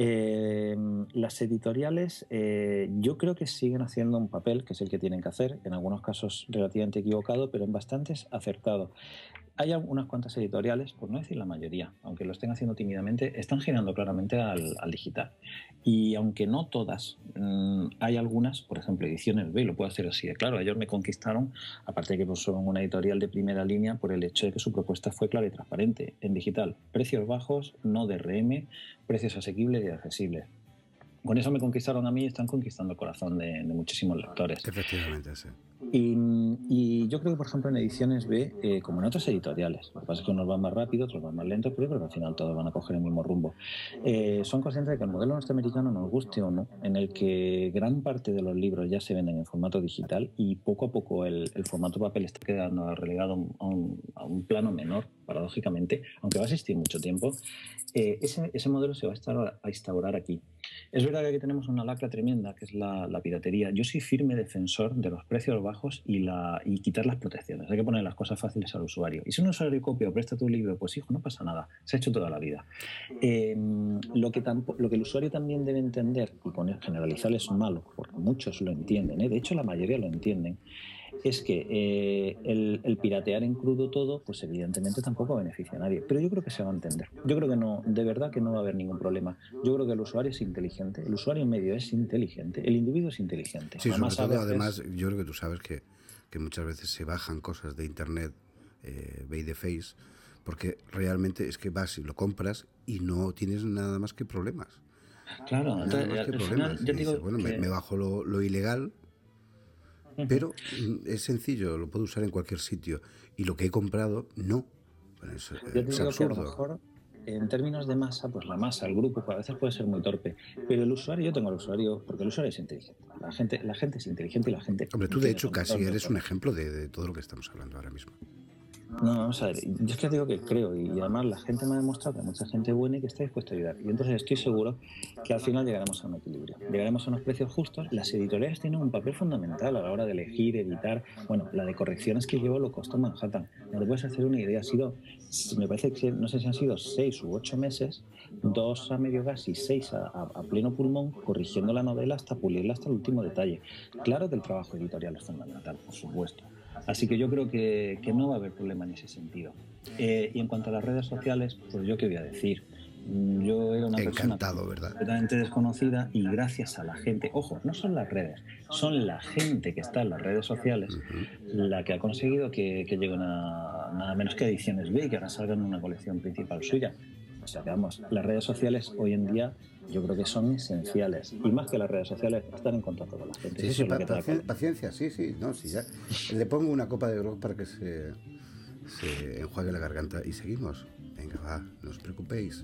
Las editoriales yo creo que siguen haciendo un papel que es el que tienen que hacer, en algunos casos relativamente equivocado, pero en bastantes acertado. Hay unas cuantas editoriales, por no decir la mayoría, aunque lo estén haciendo tímidamente, están girando claramente al digital. Y aunque no todas, hay algunas, por ejemplo, Ediciones B, lo puedo decir así de claro, ellos me conquistaron, aparte de que pues, son una editorial de primera línea, por el hecho de que su propuesta fue clara y transparente. En digital, precios bajos, no DRM, precios asequibles y accesibles. Con eso me conquistaron a mí y están conquistando el corazón de muchísimos lectores.
Efectivamente, sí.
Y yo creo que, por ejemplo, en Ediciones B, como en otras editoriales, lo que pasa es que unos van más rápido, otros van más lentos, pero yo creo que al final todos van a coger el mismo rumbo. Son conscientes de que el modelo norteamericano, nos guste o no, en el que gran parte de los libros ya se venden en formato digital y poco a poco el formato papel está quedando relegado a un plano menor, paradójicamente, aunque va a existir mucho tiempo. Ese modelo se va a instaurar aquí. Es verdad que aquí tenemos una lacra tremenda, que es la piratería. Yo soy firme defensor de los precios bajos y quitar las protecciones. Hay que poner las cosas fáciles al usuario. Y si un usuario copia o presta tu libro, pues hijo, no pasa nada. Se ha hecho toda la vida. Lo que el usuario también debe entender, y generalizar es malo, porque muchos lo entienden, de hecho la mayoría lo entienden, es que el piratear en crudo todo, pues evidentemente tampoco beneficia a nadie. Pero yo creo que se va a entender. Yo creo que no, de verdad que no va a haber ningún problema. Yo creo que el usuario es inteligente, el usuario medio es inteligente, el individuo es inteligente.
Sí, sobre todo, además, yo creo que tú sabes que muchas veces se bajan cosas de internet, by the face, porque realmente es que vas y lo compras y no tienes nada más que problemas.
Claro,
nada más que problemas. Yo digo bueno, me bajo lo ilegal, pero es sencillo, lo puedo usar en cualquier sitio. Y lo que he comprado, no. Bueno, es absurdo.
Que a lo mejor, en términos de masa, pues la masa, el grupo, a veces puede ser muy torpe. Pero el usuario, yo tengo el usuario, porque el usuario es inteligente. La gente es inteligente y la gente...
Hombre, tú de hecho casi eres un ejemplo de todo lo que estamos hablando ahora mismo.
No, vamos a ver, yo es que digo que creo, y además la gente me ha demostrado que hay mucha gente buena y que está dispuesta a ayudar. Y entonces estoy seguro que al final llegaremos a un equilibrio, llegaremos a unos precios justos. Las editoriales tienen un papel fundamental a la hora de elegir, editar. Bueno, la de correcciones que llevo lo costó Manhattan. No te puedes hacer una idea, ha sido, me parece que no sé si han sido 6 u 8 meses, 2 a medio gas y 6 a pleno pulmón, corrigiendo la novela hasta pulirla hasta el último detalle. Claro que el trabajo editorial es fundamental, por supuesto. Así que yo creo que no va a haber problema en ese sentido. Y en cuanto a las redes sociales, pues yo qué voy a decir. Yo era una persona completamente desconocida y gracias a la gente, ojo, no son las redes, son la gente que está en las redes sociales la que ha conseguido que lleguen a nada menos que Ediciones B y que ahora salgan en una colección principal suya. O sea que vamos, las redes sociales hoy en día yo creo que son esenciales y más que las redes sociales estar en contacto con la gente.
Sí, paciencia, sí, no, sí, ya. Le pongo una copa de grog para que se enjuague la garganta y seguimos. Venga, va, no os preocupéis.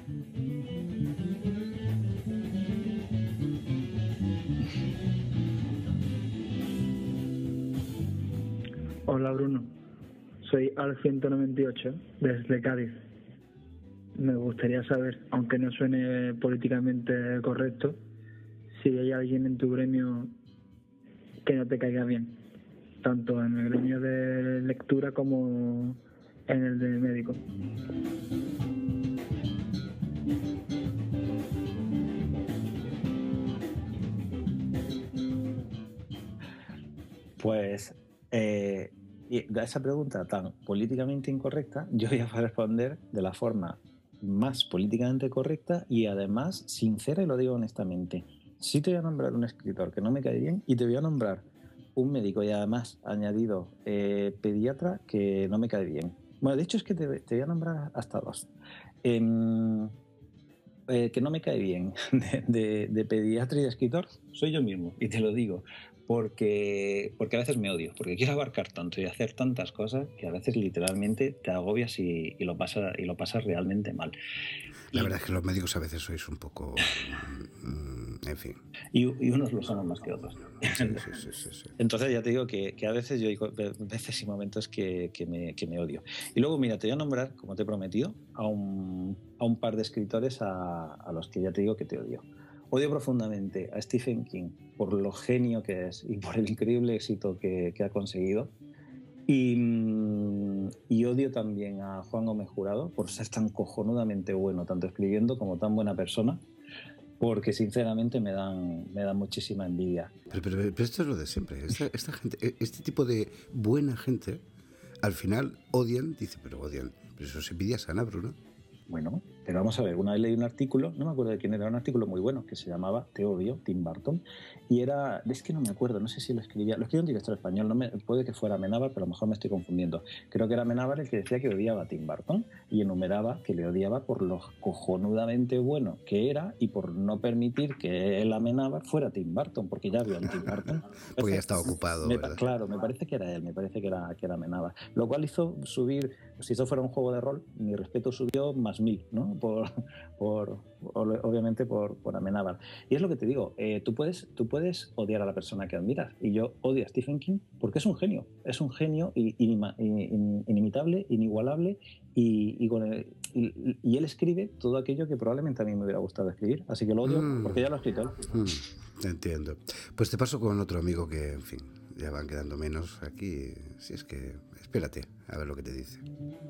Hola Bruno, soy Al198 desde Cádiz. Me gustaría saber, aunque no suene políticamente correcto, si hay alguien en tu gremio que no te caiga bien, tanto en el gremio de lectura como en el de médico.
Pues y a esa pregunta tan políticamente incorrecta, yo voy a responder de la forma más políticamente correcta y además sincera, y lo digo honestamente. Sí te voy a nombrar un escritor que no me cae bien y te voy a nombrar un médico y además añadido pediatra que no me cae bien. Bueno, de hecho es que te voy a nombrar hasta 2. Que no me cae bien de pediatra y de escritor soy yo mismo, y te lo digo. Porque a veces me odio, porque quiero abarcar tanto y hacer tantas cosas que a veces literalmente te agobias y lo pasas realmente mal.
La verdad es que los médicos a veces sois un poco En fin.
Y unos lo son más que otros.
Sí.
Entonces ya te digo que a veces yo digo, veces y momentos que me odio. Y luego, mira, te voy a nombrar, como te he prometido, a un par de escritores a los que ya te digo que te odio. Odio profundamente a Stephen King por lo genio que es y por el increíble éxito que ha conseguido. Y odio también a Juan Gómez Jurado por ser tan cojonudamente bueno, tanto escribiendo como tan buena persona, porque sinceramente me dan muchísima envidia.
Pero esto es lo de siempre. Esta gente, este tipo de buena gente, al final odian, pero eso es envidia sana, Bruno.
Bueno, pero vamos a ver, una vez leí un artículo, no me acuerdo de quién era, un artículo muy bueno que se llamaba Te odio, Tim Burton, y es que no me acuerdo, no sé si lo escribía un director español, puede que fuera Amenábar, pero a lo mejor me estoy confundiendo. Creo que era Amenábar el que decía que odiaba a Tim Burton y enumeraba que le odiaba por lo cojonudamente bueno que era y por no permitir que el Amenábar fuera Tim Burton, porque ya había un Tim Burton.
Porque ya estaba ocupado.
Claro, me parece que era él, me parece que era Amenábar. Lo cual hizo subir, si eso fuera un juego de rol, mi respeto subió más 1000, ¿no? Obviamente por Amenábar. Y es lo que te digo, tú puedes odiar a la persona que admiras, y yo odio a Stephen King porque es un genio inimitable, inigualable, y él escribe todo aquello que probablemente a mí me hubiera gustado escribir, así que lo odio porque ya lo ha escrito él.
Entiendo. Pues te paso con otro amigo que, en fin, ya van quedando menos aquí, si es que espérate a ver lo que te dice.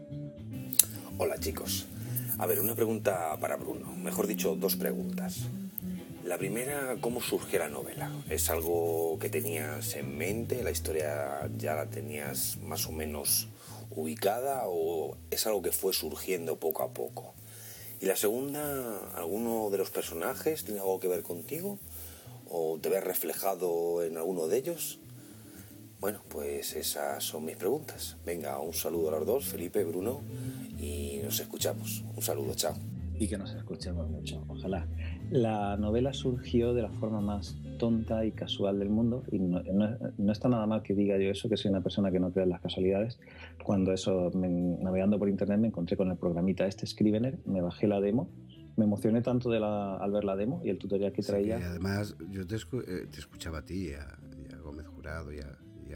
Hola chicos, a ver, una pregunta para Bruno, mejor dicho, dos preguntas. La primera, ¿cómo surge la novela? ¿Es algo que tenías en mente? ¿La historia ya la tenías más o menos ubicada o es algo que fue surgiendo poco a poco? Y la segunda, ¿alguno de los personajes tiene algo que ver contigo? ¿O te ves reflejado en alguno de ellos? Bueno, pues esas son mis preguntas. Venga, un saludo a los dos, Felipe, Bruno, y nos escuchamos. Un saludo, chao.
Y que nos escuchemos mucho, ojalá. La novela surgió de la forma más tonta y casual del mundo, y no está nada mal que diga yo eso, que soy una persona que no cree en las casualidades. Cuando navegando por internet me encontré con el programita Scrivener, me bajé la demo, me emocioné tanto al ver la demo y el tutorial que traía.
Sí, y además yo te escuchaba a ti y a Gómez Jurado y a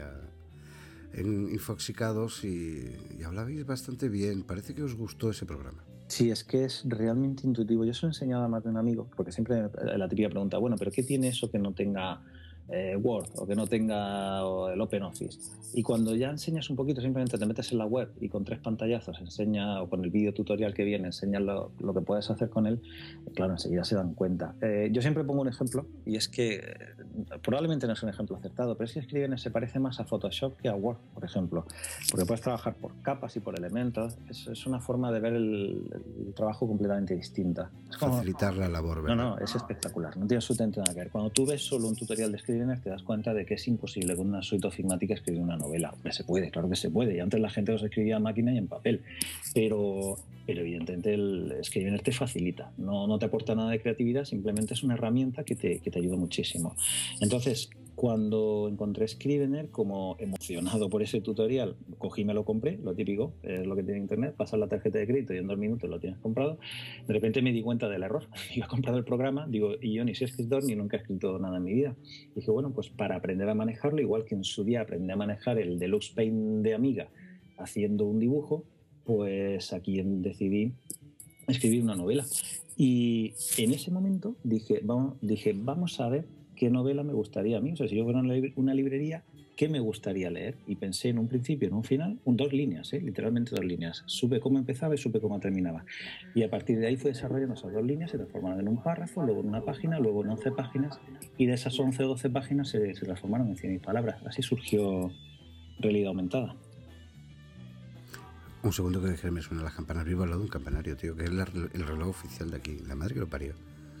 en Infoxicados y hablabais bastante bien. Parece que os gustó ese programa.
Sí, es que es realmente intuitivo. Yo se lo he enseñado a más de un amigo, porque siempre la típica pregunta, bueno, ¿pero qué tiene eso que no tenga Word o que no tenga el OpenOffice? Y cuando ya enseñas un poquito, simplemente te metes en la web y con 3 pantallazos enseña, o con el vídeo tutorial que viene, enseñas lo que puedes hacer con él, claro, enseguida se dan cuenta. Yo siempre pongo un ejemplo, y es que probablemente no es un ejemplo acertado, pero es que Scrivener se parece más a Photoshop que a Word, por ejemplo, porque puedes trabajar por capas y por elementos. Es una forma de ver el trabajo completamente distinta. Es como
facilitar la labor, ¿verdad?
No, es espectacular, no tiene absolutamente nada que ver. Cuando tú ves solo un tutorial de Scrivener te das cuenta de que es imposible con una suite ofimática escribir una novela. Hombre, se puede, claro que se puede, y antes la gente los escribía a máquina y en papel, pero evidentemente el Scrivener te facilita, no te aporta nada de creatividad, simplemente es una herramienta que te ayuda muchísimo. Entonces, cuando encontré Scrivener, como emocionado por ese tutorial, cogí y me lo compré, lo típico, es lo que tiene internet, pasas la tarjeta de crédito y en 2 minutos lo tienes comprado. De repente me di cuenta del error, yo he comprado el programa, digo, y yo ni soy escritor ni nunca he escrito nada en mi vida. Dije, bueno, pues para aprender a manejarlo, igual que en su día aprendí a manejar el Deluxe Paint de Amiga haciendo un dibujo, pues aquí decidí escribir una novela. Y en ese momento dije, vamos a ver qué novela me gustaría a mí. O sea, si yo fuera una librería, ¿qué me gustaría leer? Y pensé en un principio, en un final, 2 líneas, literalmente 2 líneas. Supe cómo empezaba y supe cómo terminaba. Y a partir de ahí fue desarrollando esas 2 líneas, se transformaron en un párrafo, luego en una página, luego en 11 páginas, y de esas 11 o 12 páginas se transformaron en 100.000 palabras. Así surgió Realidad Aumentada.
Un segundo que me suenan las campanas. Vivo al lado de un campanario, tío, que es el reloj oficial de aquí. La madre que lo parió.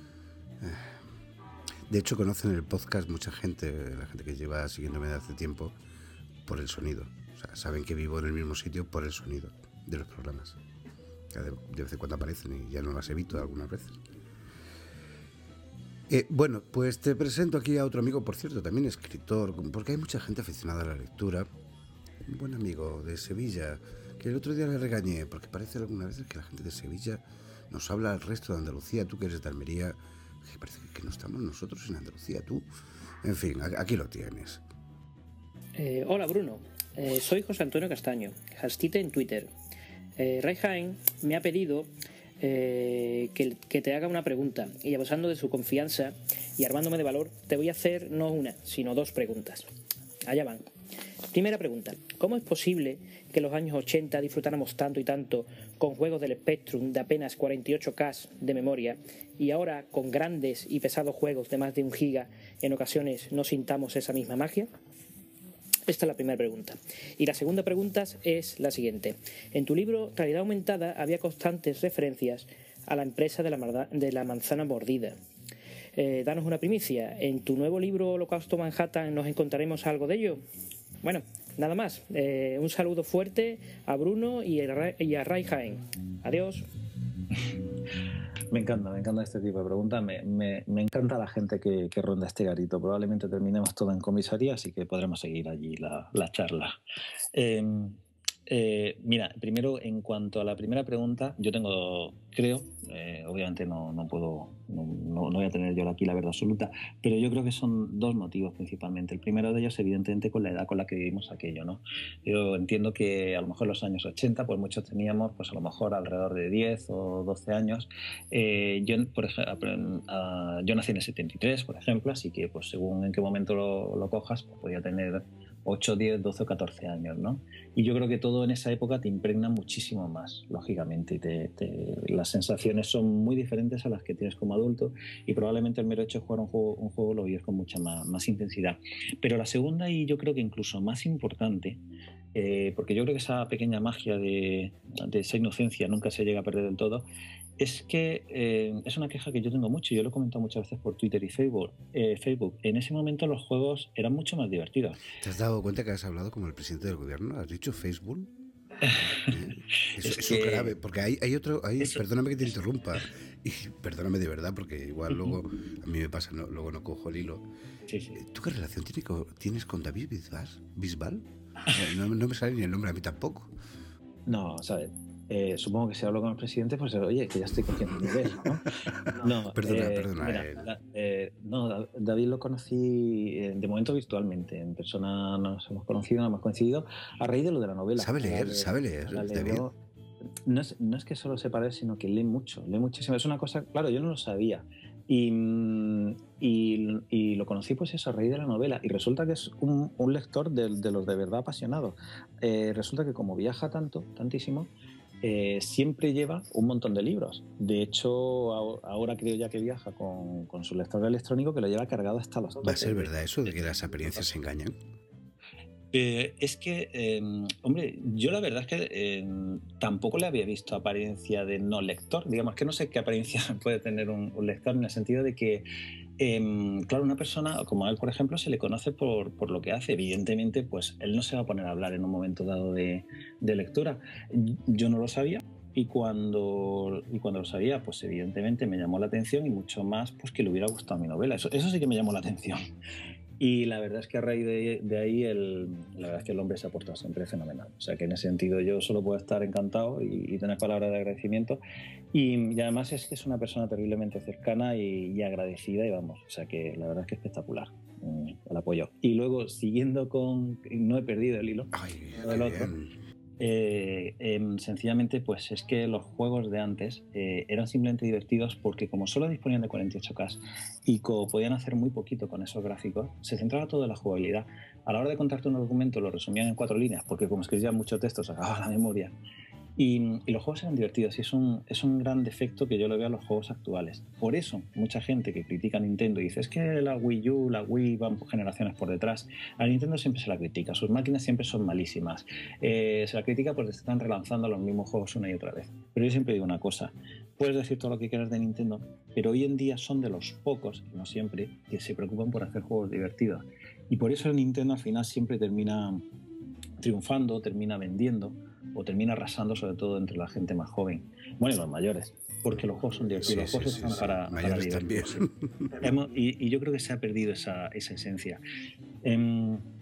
De hecho, conocen el podcast mucha gente, la gente que lleva siguiéndome de hace tiempo, por el sonido. O sea, saben que vivo en el mismo sitio por el sonido de los programas. De vez en cuando aparecen y ya no las evito algunas veces. Bueno, pues te presento aquí a otro amigo, por cierto, también escritor, porque hay mucha gente aficionada a la lectura. Un buen amigo de Sevilla, que el otro día le regañé, porque parece algunas veces que la gente de Sevilla nos habla al resto de Andalucía. Tú que eres de Almería, Parece que no estamos nosotros en Andalucía, tú. En fin, aquí lo tienes.
Hola Bruno, soy José Antonio Castaño, Hastite en Twitter. Ray Jaén me ha pedido que te haga una pregunta y abusando de su confianza y armándome de valor te voy a hacer no una, sino 2 preguntas. Allá van. Primera pregunta, ¿cómo es posible que en los años 80 disfrutáramos tanto y tanto con juegos del Spectrum de apenas 48K de memoria y ahora con grandes y pesados juegos de más de 1 giga en ocasiones no sintamos esa misma magia? Esta es la primera pregunta. Y la segunda pregunta es la siguiente. En tu libro Realidad Aumentada había constantes referencias a la empresa de la manzana mordida. Danos una primicia. ¿En tu nuevo libro Holocausto Manhattan nos encontraremos algo de ello? Bueno, nada más. Un saludo fuerte a Bruno y a Ray Jaén. Adiós.
Me encanta este tipo de preguntas. Me encanta la gente que ronda este garito. Probablemente terminemos todo en comisaría, así que podremos seguir allí la charla. Mira, primero, en cuanto a la primera pregunta, yo creo, obviamente no voy a tener yo aquí la verdad absoluta, pero yo creo que son 2 motivos principalmente. El primero de ellos, evidentemente, con la edad con la que vivimos aquello, ¿no? Yo entiendo que a lo mejor en los años 80, pues muchos teníamos, pues a lo mejor alrededor de 10 o 12 años. Yo nací en el 73, por ejemplo, así que pues según en qué momento lo cojas, pues podía tener 8, 10, 12 o 14 años, ¿no? Y yo creo que todo en esa época te impregna muchísimo más, lógicamente. Las sensaciones son muy diferentes a las que tienes como adulto y probablemente el mero hecho de jugar un juego lo vives con mucha más intensidad. Pero la segunda, y yo creo que incluso más importante, porque yo creo que esa pequeña magia de esa inocencia nunca se llega a perder del todo, es que es una queja que yo tengo mucho, yo lo he comentado muchas veces por Twitter y Facebook. En ese momento los juegos eran mucho más divertidos.
¿Te has dado cuenta que has hablado como el presidente del gobierno? ¿Has dicho Facebook? Eso es grave, porque hay otro... Perdóname que te interrumpa, y perdóname de verdad, porque igual luego a mí me pasa, luego no cojo el hilo.
Sí.
¿Tú qué relación tienes con David Bisbal? No me sale ni el nombre, a mí tampoco.
No, ¿sabes? Supongo que si hablo con el presidente, pues oye, que ya estoy cogiendo nivel, ¿no? No,
perdona.
Mira, no, David lo conocí de momento virtualmente. En persona nos hemos conocido, no hemos coincidido a raíz de lo de la novela.
Sabe leer, David.
No es que solo sepa leer, sino que lee muchísimo. Es una cosa, claro, yo no lo sabía. Y lo conocí pues eso a raíz de la novela y resulta que es un lector de los de verdad apasionados. Resulta que como viaja tantísimo, siempre lleva un montón de libros. De hecho, ahora creo ya que viaja con su lector electrónico que lo lleva cargado hasta los toques.
¿Va a ser verdad eso de que las apariencias se engañan?
Es que, hombre, yo la verdad es que tampoco le había visto apariencia de no lector. Digamos que no sé qué apariencia puede tener un lector en el sentido de que, claro, una persona como él, por ejemplo, se le conoce por lo que hace. Evidentemente, pues él no se va a poner a hablar en un momento dado de lectura. Yo no lo sabía. Y cuando lo sabía, pues evidentemente me llamó la atención y mucho más pues que le hubiera gustado mi novela. Eso sí que me llamó la atención. Y la verdad es que a raíz de ahí, la verdad es que el hombre se ha portado siempre fenomenal. O sea que en ese sentido yo solo puedo estar encantado y tener palabras de agradecimiento. Y además es que es una persona terriblemente cercana y agradecida y vamos. O sea que la verdad es que espectacular. El apoyo. Y luego, siguiendo con... No he perdido el hilo. El otro. Sencillamente pues es que los juegos de antes eran simplemente divertidos porque como solo disponían de 48K y podían hacer muy poquito con esos gráficos, se centraba todo en la jugabilidad. A la hora de contarte un argumento lo resumían en 4 líneas porque como escribían mucho texto se acababa la memoria. Y los juegos eran divertidos y es un gran defecto que yo le veo a los juegos actuales. Por eso, mucha gente que critica a Nintendo y dice es que la Wii U, la Wii van generaciones por detrás. A Nintendo siempre se la critica, sus máquinas siempre son malísimas. Se la critica porque se están relanzando los mismos juegos una y otra vez. Pero yo siempre digo una cosa, puedes decir todo lo que quieras de Nintendo, pero hoy en día son de los pocos, no siempre, que se preocupan por hacer juegos divertidos. Y por eso Nintendo al final siempre termina triunfando, termina vendiendo o termina arrasando sobre todo entre la gente más joven, bueno, y los mayores, porque los juegos son divertidos, los juegos están para divertirse. Y yo creo que se ha perdido esa esencia.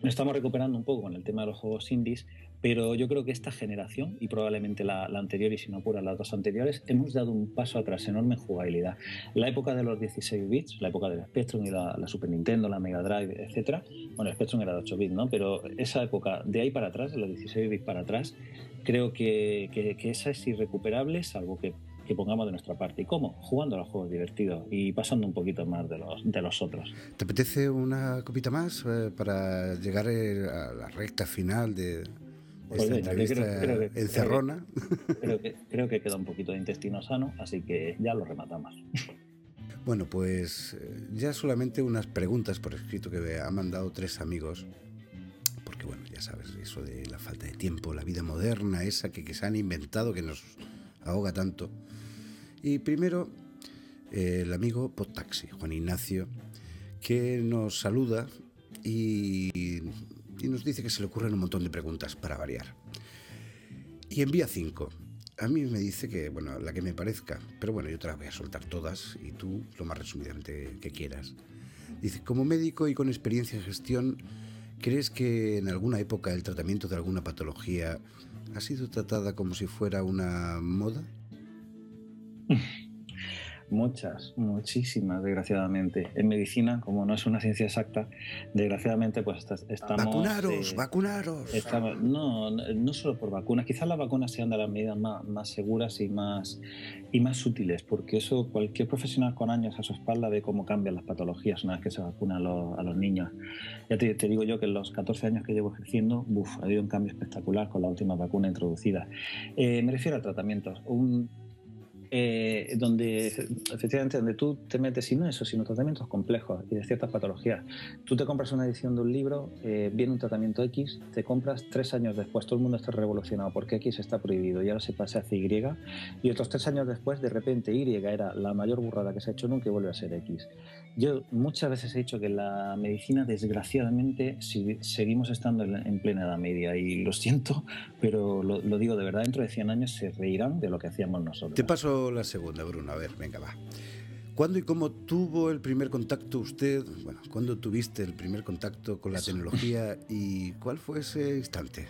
estamos recuperando un poco con el tema de los juegos indies, pero yo creo que esta generación, y probablemente la anterior, y si no apuras las dos anteriores, hemos dado un paso atrás enorme en jugabilidad. La época de los 16 bits, la época del Spectrum y la Super Nintendo, la Mega Drive, etcétera. Bueno, el Spectrum era de 8 bits, ¿no? Pero esa época, de ahí para atrás, de los 16 bits para atrás, creo que esa es irrecuperable, salvo que pongamos de nuestra parte. ¿Y cómo? Jugando a los juegos divertidos y pasando un poquito más de los otros.
¿Te apetece una copita más para llegar a la recta final de esta entrevista encerrona?
Creo que queda un poquito de intestino sano, así que ya lo rematamos.
Bueno, pues ya solamente unas preguntas por escrito que me han mandado 3 amigos, porque bueno, ya sabes, eso de la falta de tiempo, la vida moderna, esa que se han inventado, que nos ahoga tanto. Y primero, el amigo Podtaxi, Juan Ignacio, que nos saluda y nos dice que se le ocurren un montón de preguntas para variar. Y envía 5. A mí me dice que, bueno, la que me parezca, pero bueno, yo te las voy a soltar todas y tú lo más resumidamente que quieras. Dice, como médico y con experiencia en gestión, ¿crees que en alguna época el tratamiento de alguna patología ha sido tratada como si fuera una moda?
Muchísimas, desgraciadamente. En medicina, como no es una ciencia exacta, desgraciadamente pues estamos...
¡Vacunaros!
No solo por vacunas. Quizás las vacunas sean de las medidas más seguras y más útiles, porque eso cualquier profesional con años a su espalda ve cómo cambian las patologías una vez que se vacuna a los niños. Ya te digo yo que en los 14 años que llevo ejerciendo, ha habido un cambio espectacular con la última vacuna introducida. Me refiero a tratamientos. Donde efectivamente donde tú te metes, y no eso, sino tratamientos complejos y de ciertas patologías. Tú te compras una edición de un libro, viene un tratamiento X, te compras 3 años después, todo el mundo está revolucionado porque X está prohibido y ahora se pasa hacia Y, y otros 3 años después de repente Y era la mayor burrada que se ha hecho nunca y vuelve a ser X. Yo muchas veces he dicho que la medicina, desgraciadamente, seguimos estando en plena Edad Media, y lo siento, pero lo digo de verdad, dentro de 100 años se reirán de lo que hacíamos nosotros.
Te paso la segunda, Bruno. A ver, venga, va. ¿Cuándo y cómo tuvo el primer contacto usted? Bueno, ¿cuándo tuviste el primer contacto con la tecnología y cuál fue ese instante?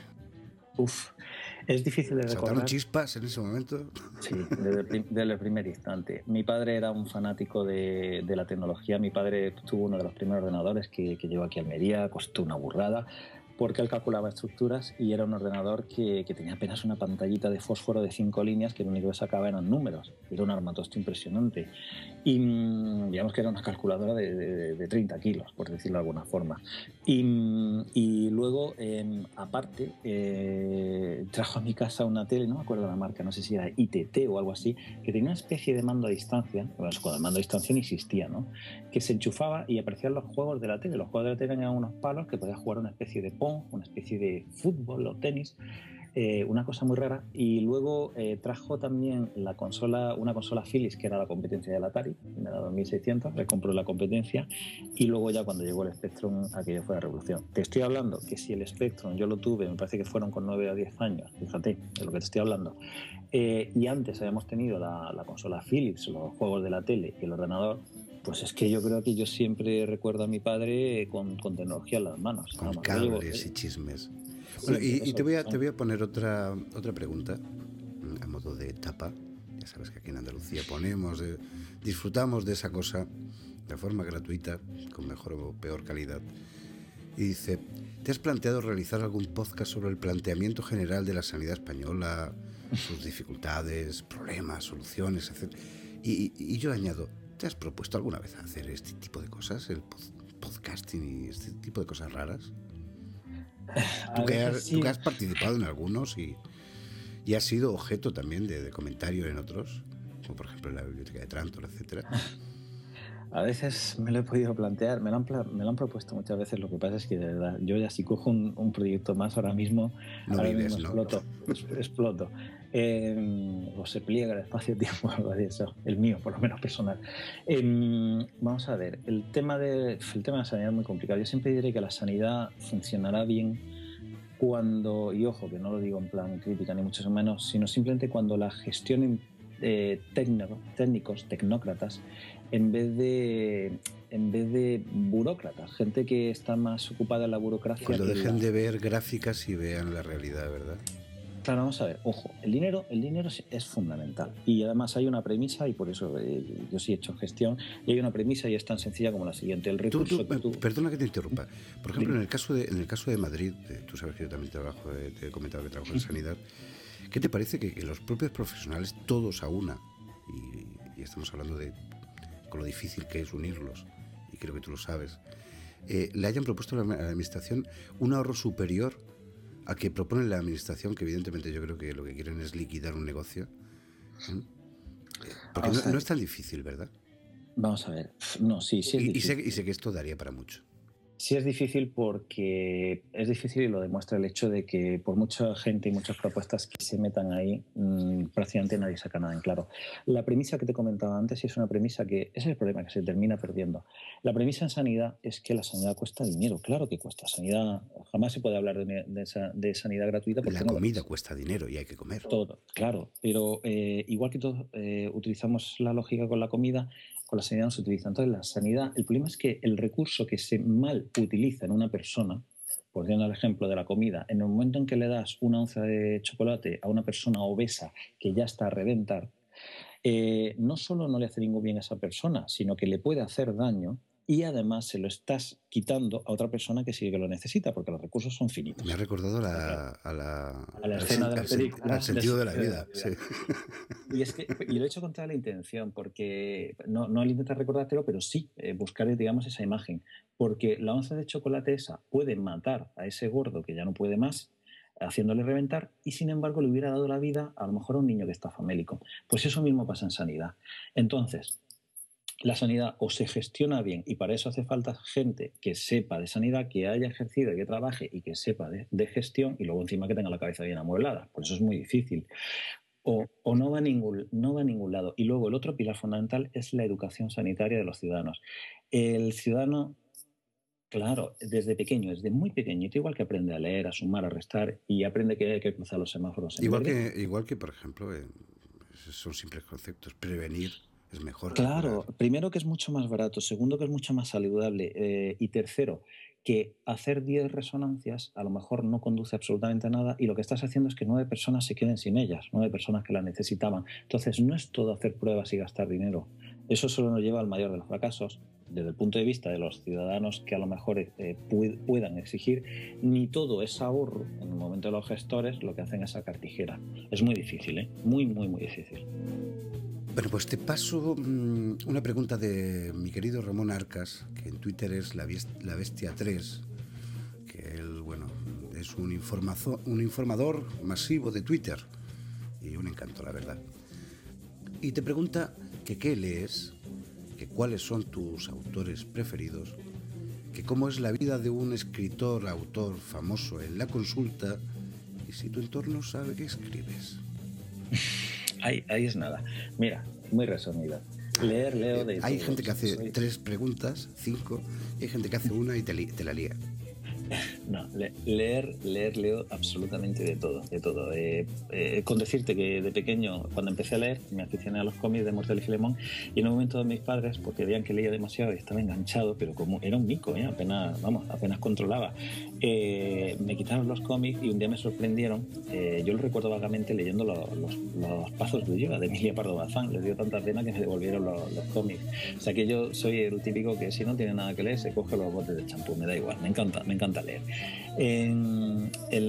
Es difícil de recordar.
¿Saltaron chispas en ese momento?
Sí, desde el primer instante. Mi padre era un fanático de la tecnología. Mi padre tuvo uno de los primeros ordenadores que llegó aquí a Almería, costó una burrada, porque él calculaba estructuras y era un ordenador que tenía apenas una pantallita de fósforo de 5 líneas que lo único que sacaba eran números. Era un armatoste impresionante. Y digamos que era una calculadora de 30 kilos, por decirlo de alguna forma. Y luego, aparte, trajo a mi casa una tele, no me acuerdo la marca, no sé si era ITT o algo así, que tenía una especie de mando a distancia, bueno, cuando el mando a distancia no existía, ¿no? Que se enchufaba y aparecían los juegos de la tele. Los juegos de la tele tenían unos palos que podías jugar una especie de pong, una especie de fútbol o tenis, una cosa muy rara. Y luego trajo también una consola Philips, que era la competencia del Atari, en la 2600, le compró la competencia, y luego ya cuando llegó el Spectrum, aquello fue la revolución. Te estoy hablando que si el Spectrum yo lo tuve, me parece que fueron con 9 o 10 años, fíjate de lo que te estoy hablando, y antes habíamos tenido la consola Philips, los juegos de la tele y el ordenador. Pues es que yo creo que yo siempre recuerdo a mi padre con tecnología en las manos.
Con cables y chismes. Bueno, sí, y te voy a poner otra pregunta a modo de tapa. Ya sabes que aquí en Andalucía disfrutamos de esa cosa de forma gratuita, con mejor o peor calidad. Y dice, ¿te has planteado realizar algún podcast sobre el planteamiento general de la sanidad española, sus dificultades, problemas, soluciones, etc.? Y yo añado, ¿te has propuesto alguna vez hacer este tipo de cosas, el podcasting y este tipo de cosas raras? Tú que has participado en algunos y has sido objeto también de comentario en otros, como por ejemplo en la Biblioteca de Trántor, etcétera.
A veces me lo he podido plantear, me lo han propuesto muchas veces. Lo que pasa es que de verdad, yo ya si cojo un proyecto más ahora mismo, exploto. O se pliega el espacio-tiempo, algo de eso, el mío, por lo menos personal. Vamos a ver, el tema de la sanidad es muy complicado. Yo siempre diré que la sanidad funcionará bien cuando, y ojo, que no lo digo en plan crítica ni mucho menos, sino simplemente cuando la gestión técnicos, tecnócratas, en vez de en vez de burócratas, gente que está más ocupada en la burocracia.
Cuando dejen de ver gráficas y vean la realidad, ¿verdad?
Claro, vamos a ver, ojo, el dinero es fundamental y además hay una premisa y por eso yo sí he hecho gestión y hay una premisa y es tan sencilla como la siguiente, el recurso
Perdona que te interrumpa, por ejemplo, en el caso de Madrid, tú sabes que yo también te he comentado que trabajo en sanidad, ¿qué te parece que los propios profesionales, todos a una, y estamos hablando de con lo difícil que es unirlos, y creo que tú lo sabes, le hayan propuesto a la administración un ahorro superior a que propone la administración, que evidentemente yo creo que lo que quieren es liquidar un negocio? Porque no es tan difícil, ¿verdad?
Vamos a ver, no, sí es difícil.
Y sé que esto daría para mucho.
Sí es difícil porque es difícil y lo demuestra el hecho de que por mucha gente y muchas propuestas que se metan ahí, prácticamente nadie saca nada en claro. La premisa que te comentaba antes es una premisa que ese es el problema, que se termina perdiendo. La premisa en sanidad es que la sanidad cuesta dinero, claro que cuesta. Sanidad, jamás se puede hablar de sanidad gratuita. Porque
la comida cuesta dinero y hay que comer.
Todo, claro, pero igual que todos utilizamos la lógica con la comida, con la sanidad no se utiliza. Entonces, la sanidad, el problema es que el recurso que se mal utiliza en una persona, por ejemplo, el ejemplo de la comida, en el momento en que le das una onza de chocolate a una persona obesa que ya está a reventar, no solo no le hace ningún bien a esa persona, sino que le puede hacer daño y además se lo estás quitando a otra persona que sí que lo necesita, porque los recursos son finitos.
Me ha recordado a la
escena de la película.
Al sentido de la vida. Sí.
Y lo he hecho con toda la intención, porque no al intentar recordártelo, pero sí buscar, digamos, esa imagen. Porque la onza de chocolate esa puede matar a ese gordo que ya no puede más, haciéndole reventar, y sin embargo le hubiera dado la vida a lo mejor a un niño que está famélico. Pues eso mismo pasa en sanidad. Entonces, la sanidad o se gestiona bien, y para eso hace falta gente que sepa de sanidad, que haya ejercido, que trabaje y que sepa de gestión, y luego encima que tenga la cabeza bien amueblada. Por eso es muy difícil. O no va a ningún lado. Y luego el otro pilar fundamental es la educación sanitaria de los ciudadanos. El ciudadano, claro, desde muy pequeñito, igual que aprende a leer, a sumar, a restar, y aprende que hay que cruzar los semáforos en verde.
Igual que, por ejemplo, son simples conceptos. Prevenir es mejor.
Claro, primero que es mucho más barato, segundo que es mucho más saludable, y tercero, que hacer 10 resonancias a lo mejor no conduce absolutamente a nada, y lo que estás haciendo es que 9 personas se queden sin ellas, 9 personas que las necesitaban. Entonces no es todo hacer pruebas y gastar dinero. Eso solo nos lleva al mayor de los fracasos, desde el punto de vista de los ciudadanos que a lo mejor puedan exigir, ni todo es ahorro. En el momento de los gestores lo que hacen es sacar tijera. Es muy difícil, muy, muy, muy difícil.
Bueno, pues te paso una pregunta de mi querido Ramón Arcas, que en Twitter es la Bestia 3, que él, bueno, es un informador masivo de Twitter y un encanto, la verdad. Y te pregunta que qué lees, que cuáles son tus autores preferidos, que cómo es la vida de un autor famoso en la consulta y si tu entorno sabe que escribes.
Ahí es nada. Mira, muy resumida. Leo de
Hay
todo.
gente que hace 3 preguntas, 5, y hay gente que hace una y te la lía.
No, leo absolutamente de todo. Con decirte que de pequeño, cuando empecé a leer, me aficioné a los cómics de Mortadelo y Filemón, y en un momento de mis padres, porque veían que leía demasiado y estaba enganchado, pero como era un mico, apenas controlaba, me quitaron los cómics y un día me sorprendieron. Yo lo recuerdo vagamente leyendo los Pazos de Ulloa de Emilia Pardo Bazán. Les dio tanta pena que me devolvieron los cómics. O sea que yo soy el típico que si no tiene nada que leer se coge los botes de champú, me da igual, me encanta leer. En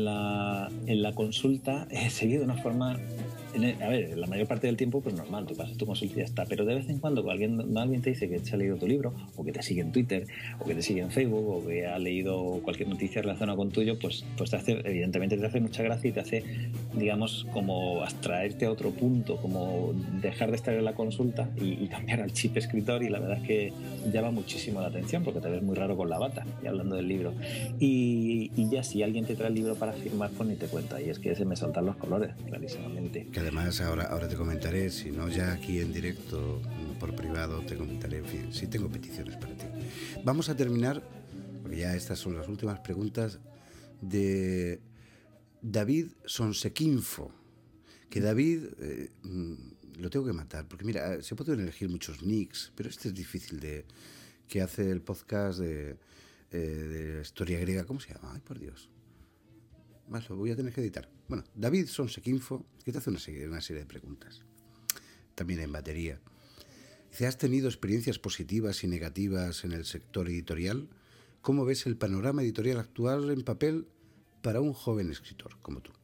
la consulta he seguido de una forma, a ver, la mayor parte del tiempo pues normal, tú pasas tu consulta y ya está, pero de vez en cuando alguien te dice que se ha leído tu libro, o que te sigue en Twitter, o que te sigue en Facebook, o que ha leído cualquier noticia relacionada con tuyo, pues evidentemente te hace mucha gracia y te hace, digamos, como abstraerte a otro punto, como dejar de estar en la consulta y cambiar al chip escritor, y la verdad es que llama muchísimo la atención porque te ves muy raro con la bata y hablando del libro. Y ya si alguien te trae el libro para firmar, pues ni te cuenta, y es que se me saltan los colores, clarísimamente.
Que además ahora te comentaré, si no ya aquí en directo, por privado, te comentaré, en fin, sí tengo peticiones para ti. Vamos a terminar, porque ya estas son las últimas preguntas, de David Sonsequinfo, que David lo tengo que matar, porque mira, se pueden elegir muchos nicks, pero este es difícil de que hace el podcast de historia griega. ¿Cómo se llama? Ay, por Dios. Más lo voy a tener que editar. Bueno, David Sonsequinfo, que te hace una serie de preguntas. También en batería. Dice, ¿has tenido experiencias positivas y negativas en el sector editorial? ¿Cómo ves el panorama editorial actual en papel para un joven escritor como tú?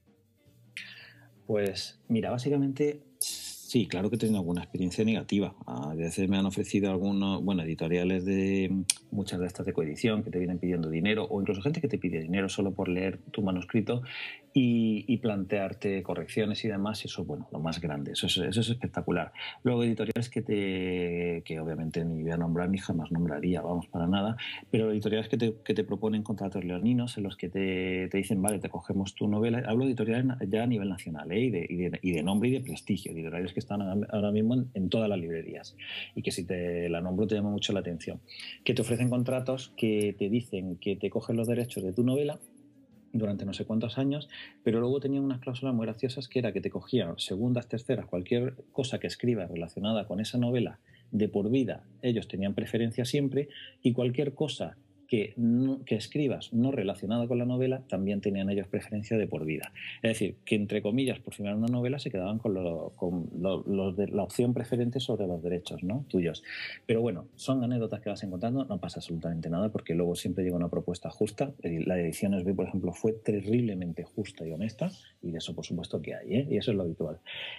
Pues mira, básicamente sí, claro que he tenido alguna experiencia negativa. A veces me han ofrecido algunos, editoriales de muchas de estas de coedición que te vienen pidiendo dinero, o incluso gente que te pide dinero solo por leer tu manuscrito y plantearte correcciones y demás. Eso, lo más grande, eso es espectacular. Luego editoriales que obviamente ni voy a nombrar ni jamás nombraría, vamos, para nada, pero editoriales que te proponen contratos leoninos en los que te dicen, vale, te cogemos tu novela. Hablo de editoriales ya a nivel nacional, y de nombre y de prestigio, editoriales que están ahora mismo en todas las librerías y que si te la nombro te llama mucho la atención, que te ofrecen contratos que te dicen que te cogen los derechos de tu novela durante no sé cuántos años, pero luego tenían unas cláusulas muy graciosas que era que te cogían segundas, terceras, cualquier cosa que escribas relacionada con esa novela de por vida, ellos tenían preferencia siempre, y cualquier cosa que escribas no relacionada con la novela también tenían ellos preferencia de por vida. Es decir, que entre comillas, por firmar una novela se quedaban con la opción preferente sobre los derechos, ¿no?, tuyos. Pero bueno, son anécdotas que vas encontrando, no pasa absolutamente nada porque luego siempre llega una propuesta justa. La de Ediciones B, por ejemplo, fue terriblemente justa y honesta, y de eso por supuesto que hay, ¿eh? Y eso es lo habitual.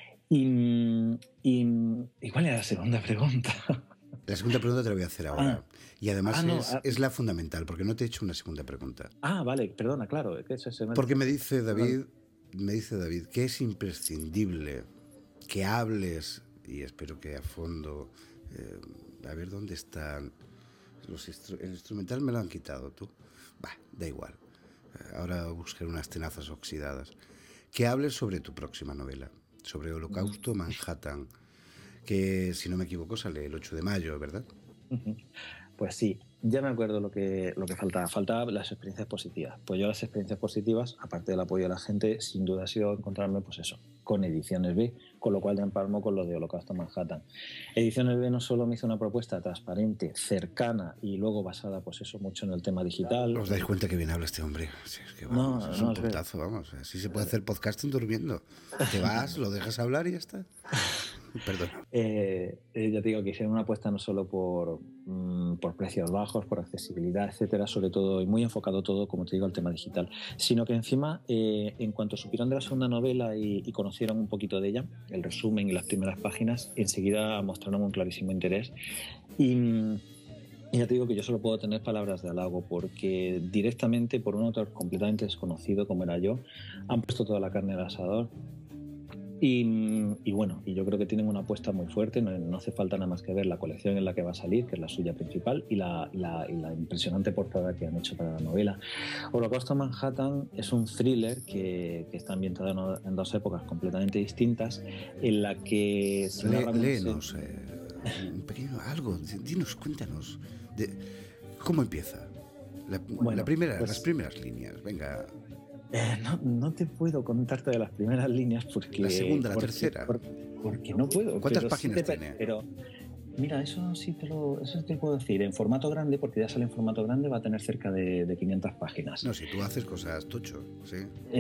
¿Y cuál era la segunda pregunta?
La segunda pregunta te la voy a hacer ahora. Y además es la fundamental, porque no te he hecho una segunda pregunta.
Vale, perdona, claro.
Porque me dice David que es imprescindible que hables, y espero que a fondo, a ver dónde están el instrumental. Me lo han quitado, tú. Da igual. Ahora buscaré unas tenazas oxidadas. Que hables sobre tu próxima novela, sobre Holocausto Manhattan, que si no me equivoco sale el 8 de mayo, ¿verdad?
Pues sí, ya me acuerdo lo que faltaba. Faltaban las experiencias positivas. Pues yo las experiencias positivas, aparte del apoyo de la gente, sin duda ha sido encontrarme, pues eso, con Ediciones B, con lo cual ya empalmo con lo de Holocausto Manhattan. Ediciones B no solo me hizo una propuesta transparente, cercana y luego basada, pues eso, mucho en el tema digital.
¿Os dais cuenta que bien habla este hombre? Sí, es que es un puntazo, vamos. Así se puede hacer podcasting durmiendo. Te vas, lo dejas hablar y ya está. Perdón.
Ya te digo que hicieron una apuesta no solo por precios bajos, por accesibilidad, etcétera, sobre todo, y muy enfocado todo, como te digo, al tema digital, sino que encima, en cuanto supieron de la segunda novela y conocieron un poquito de ella, el resumen y las primeras páginas, enseguida mostraron un clarísimo interés. Y ya te digo que yo solo puedo tener palabras de halago, porque directamente por un autor completamente desconocido como era yo, han puesto toda la carne al asador. Y bueno, y yo creo que tienen una apuesta muy fuerte. No hace falta nada más que ver la colección en la que va a salir, que es la suya principal, y la impresionante portada que han hecho para la novela. Holocausto Manhattan es un thriller que está ambientado en dos épocas completamente distintas, en la que...
Léenos un pequeño algo, dinos, cuéntanos. ¿Cómo empieza? Las primeras líneas, venga...
No te puedo contarte de las primeras líneas porque...
La segunda, la tercera.
Porque no puedo.
¿Cuántas páginas tiene?
Pero mira, eso sí te puedo decir. En formato grande, porque ya sale en formato grande, va a tener cerca de 500 páginas.
No, si tú haces cosas tocho, ¿sí?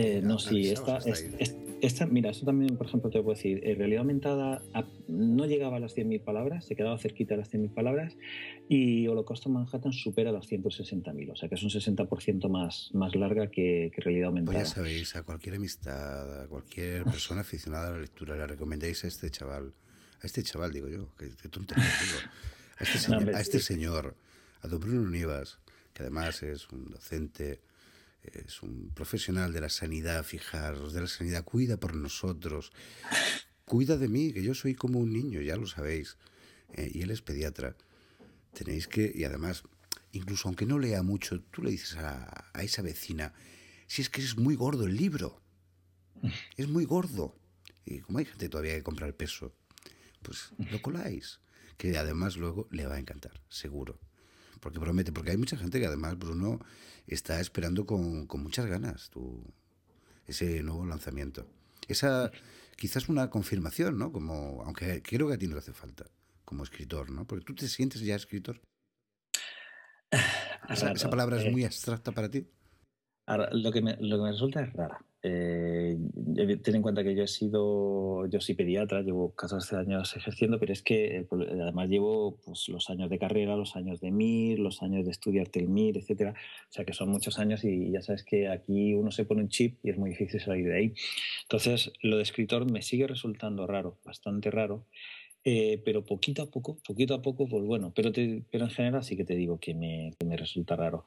Mira, eso también, por ejemplo, te puedo decir. En realidad aumentada no llegaba a las 100.000 palabras, se quedaba cerquita de las 100.000 palabras, y Holocausto Manhattan supera las 160.000, o sea que es un 60% más larga que realidad aumentada.
Pues ya sabéis, a cualquier amistad, a cualquier persona aficionada a la lectura, le recomendáis a este chaval, digo yo, que tontería digo, a este señor, a don Bruno Nievas, que además es un docente, es un profesional de la sanidad, fijaros, de la sanidad, cuida por nosotros, cuida de mí, que yo soy como un niño, ya lo sabéis, y él es pediatra. Tenéis que, y además, incluso aunque no lea mucho, tú le dices a esa vecina, si es que es muy gordo el libro, es muy gordo, y como hay gente todavía que compra el peso, pues lo coláis, que además luego le va a encantar, seguro. Porque promete, porque hay mucha gente que además, Bruno, está esperando con muchas ganas ese nuevo lanzamiento. Esa quizás una confirmación, ¿no? Como, aunque creo que a ti no te hace falta, como escritor, ¿no? Porque tú te sientes ya escritor. ¿Esa palabra es muy abstracta para ti?
Ahora, lo que me resulta es rara. Ten en cuenta que yo soy pediatra, llevo 14 años ejerciendo, pero es que además llevo pues, los años de carrera, los años de MIR, los años de estudiarte el MIR, etcétera. O sea que son muchos años y ya sabes que aquí uno se pone un chip y es muy difícil salir de ahí. Entonces, lo de escritor me sigue resultando raro, bastante raro. Pero poquito a poco, pues bueno, pero en general sí que te digo que me resulta raro.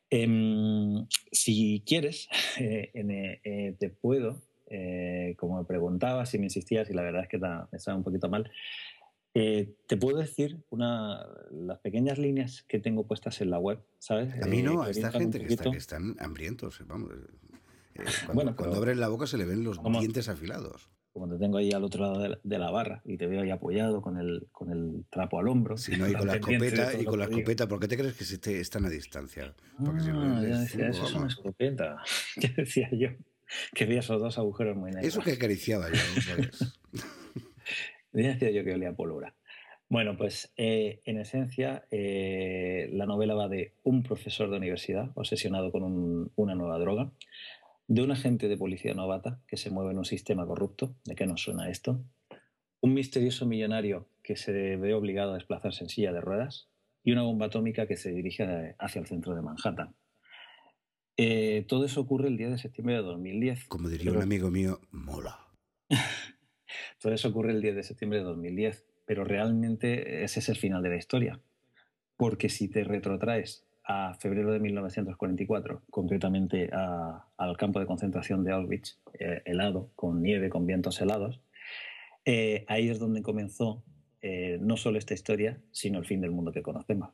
Si quieres, te puedo, como me preguntabas y me insistías, y la verdad es que me estaba un poquito mal, te puedo decir las pequeñas líneas que tengo puestas en la web, ¿sabes?
A mí no, a esta gente que están hambrientos, vamos. Cuando abren la boca se le ven los dientes afilados.
Como te tengo ahí al otro lado de la barra y te veo ahí apoyado con el trapo al hombro.
Si no, y con la escopeta, ¿por qué te crees que están a distancia? Porque si no,
eso es una escopeta. ¿Qué decía yo? Que veía esos dos agujeros muy negros.
Eso que acariciaba yo, ¿sabes?
Decía yo que olía a pólvora. Bueno, pues en esencia la novela va de un profesor de universidad obsesionado con una nueva droga, de un agente de policía novata que se mueve en un sistema corrupto. ¿De qué nos suena esto? Un misterioso millonario que se ve obligado a desplazarse en silla de ruedas y una bomba atómica que se dirige hacia el centro de Manhattan. Todo eso ocurre el 10 de septiembre de 2010.
Como diría un amigo mío, mola.
Todo eso ocurre el 10 de septiembre de 2010, pero realmente ese es el final de la historia. Porque si te retrotraes a febrero de 1944, concretamente al campo de concentración de Auschwitz, helado, con nieve, con vientos helados, ahí es donde comenzó no solo esta historia, sino el fin del mundo que conocemos.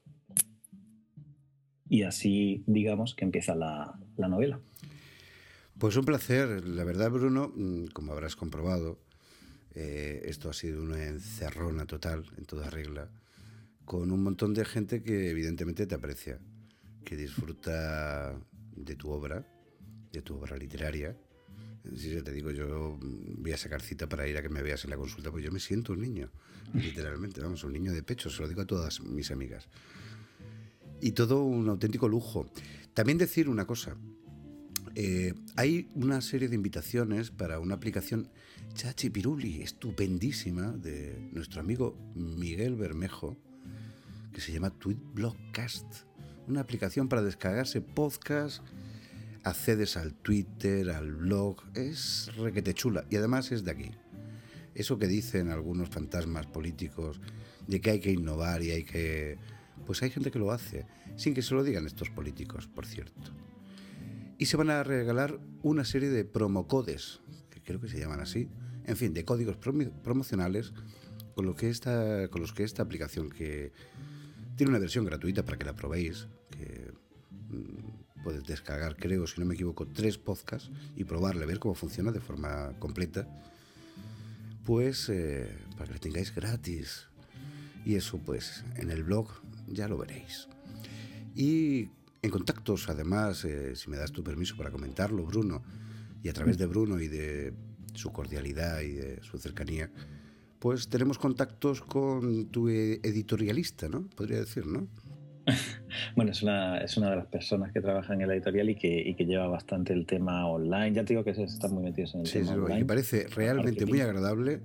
Y así, digamos, que empieza la novela.
Pues un placer. La verdad, Bruno, como habrás comprobado, esto ha sido una encerrona total, en toda regla, con un montón de gente que evidentemente te aprecia, que disfruta de tu obra literaria. Si te digo, yo voy a sacar cita para ir a que me veas en la consulta, pues yo me siento un niño, literalmente, vamos, un niño de pecho, se lo digo a todas mis amigas. Y todo un auténtico lujo. También decir una cosa, hay una serie de invitaciones para una aplicación chachipiruli, estupendísima, de nuestro amigo Miguel Bermejo, que se llama Tweetblogcast. Una aplicación para descargarse podcast, accedes al Twitter, al blog, es requete chula y además es de aquí. Eso que dicen algunos fantasmas políticos de que hay que innovar y hay que... Pues hay gente que lo hace, sin que se lo digan estos políticos, por cierto. Y se van a regalar una serie de promocodes, que creo que se llaman así, en fin, de códigos promocionales con los que esta aplicación, que tiene una versión gratuita para que la probéis, que puedes descargar, creo, si no me equivoco, 3 podcasts y probarle, ver cómo funciona de forma completa, pues para que lo tengáis gratis. Y eso, pues, en el blog ya lo veréis. Y en contactos, además, si me das tu permiso para comentarlo, Bruno, y a través de Bruno y de su cordialidad y de su cercanía, pues tenemos contactos con tu editorialista, ¿no? Podría decir, ¿no?
Bueno, es una de las personas que trabaja en el editorial y que lleva bastante el tema online. Ya te digo que están muy metidos en el tema online.
Me parece realmente muy agradable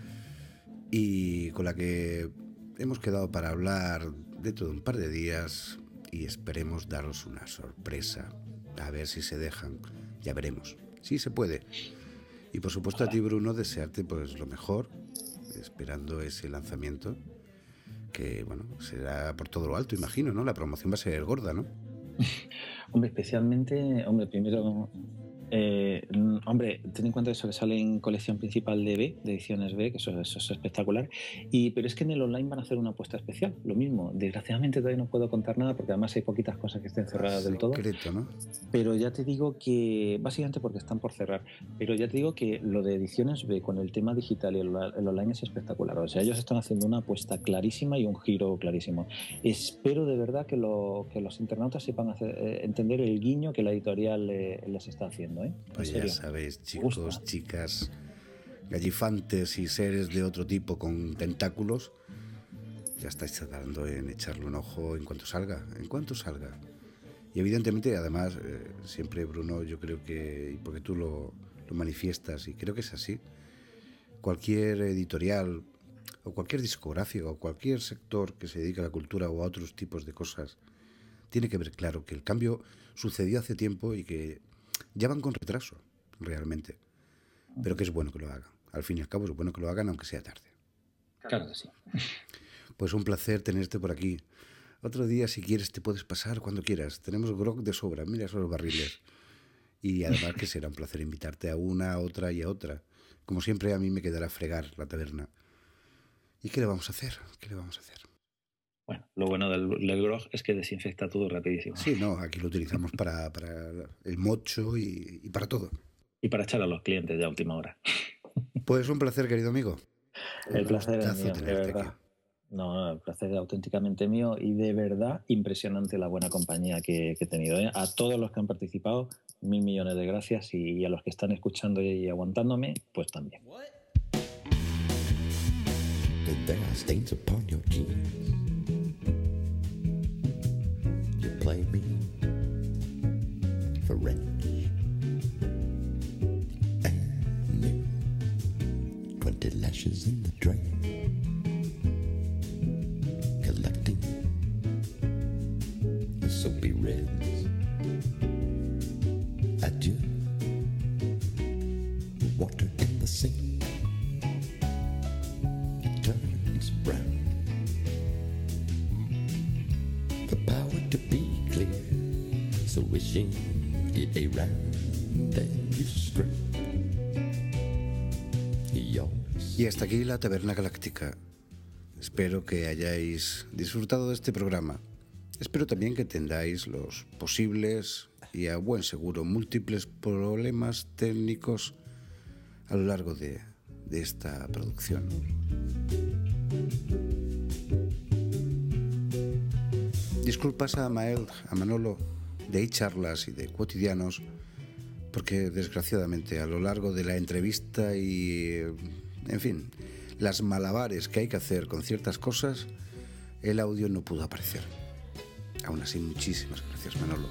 y con la que hemos quedado para hablar dentro de un par de días y esperemos daros una sorpresa. A ver si se dejan. Ya veremos. Sí se puede. Y por supuesto a ti, Bruno, desearte pues lo mejor, esperando ese lanzamiento, que bueno, será por todo lo alto, imagino, ¿no? La promoción va a ser gorda, ¿no?
Primero, ten en cuenta eso que sale en colección principal de B, de ediciones B, que eso es espectacular. Pero es que en el online van a hacer una apuesta especial, lo mismo. Desgraciadamente todavía no puedo contar nada porque además hay poquitas cosas que estén cerradas del todo.
Secreto, ¿no?
Pero ya te digo que, básicamente porque están por cerrar, pero ya te digo que lo de ediciones B con el tema digital y el online es espectacular. O sea, ellos están haciendo una apuesta clarísima y un giro clarísimo. Espero de verdad que los internautas sepan entender el guiño que la editorial les está haciendo, ¿eh?
Pues ya sabéis, chicos, chicas, gallifantes y seres de otro tipo con tentáculos, ya estáis tardando en echarle un ojo en cuanto salga. Y evidentemente, además, siempre, Bruno, yo creo que, porque tú lo manifiestas, y creo que es así, cualquier editorial o cualquier discográfico o cualquier sector que se dedique a la cultura o a otros tipos de cosas tiene que ver claro que el cambio sucedió hace tiempo y que ya van con retraso, realmente. Pero que es bueno que lo hagan. Al fin y al cabo es bueno que lo hagan aunque sea tarde.
Claro que sí.
Pues un placer tenerte por aquí. Otro día, si quieres, te puedes pasar cuando quieras. Tenemos grog de sobra, mira esos barriles. Y además que será un placer invitarte a una, a otra y a otra. Como siempre, a mí me quedará fregar la taberna. ¿Y qué le vamos a hacer?
Bueno, lo bueno del grog es que desinfecta todo rapidísimo.
Sí, no, aquí lo utilizamos para el mocho y para todo.
Y para echar a los clientes ya a última hora.
Pues un placer, querido amigo.
El placer es mío, de verdad.
Aquí.
No, el placer es auténticamente mío y de verdad impresionante la buena compañía que he tenido. A todos los que han participado, 1.000 millones de gracias, y a los que están escuchando y aguantándome, pues también.
There are stains upon your jeans. You play me for rent. And me, 20 lashes in the drain. Collecting the soapy reds. Adieu. Water in the sink. Brown. The power to be clear, so wishing it around, then you scream.
Y hasta aquí la Taberna Galáctica. Espero que hayáis disfrutado de este programa. Espero también que tengáis los posibles y a buen seguro múltiples problemas técnicos a lo largo de esta producción. Disculpas a Mael, a Manolo, de iCharlas y de Cotidianos, porque desgraciadamente a lo largo de la entrevista y, en fin, las malabares que hay que hacer con ciertas cosas, el audio no pudo aparecer. Aún así, muchísimas gracias, Manolo.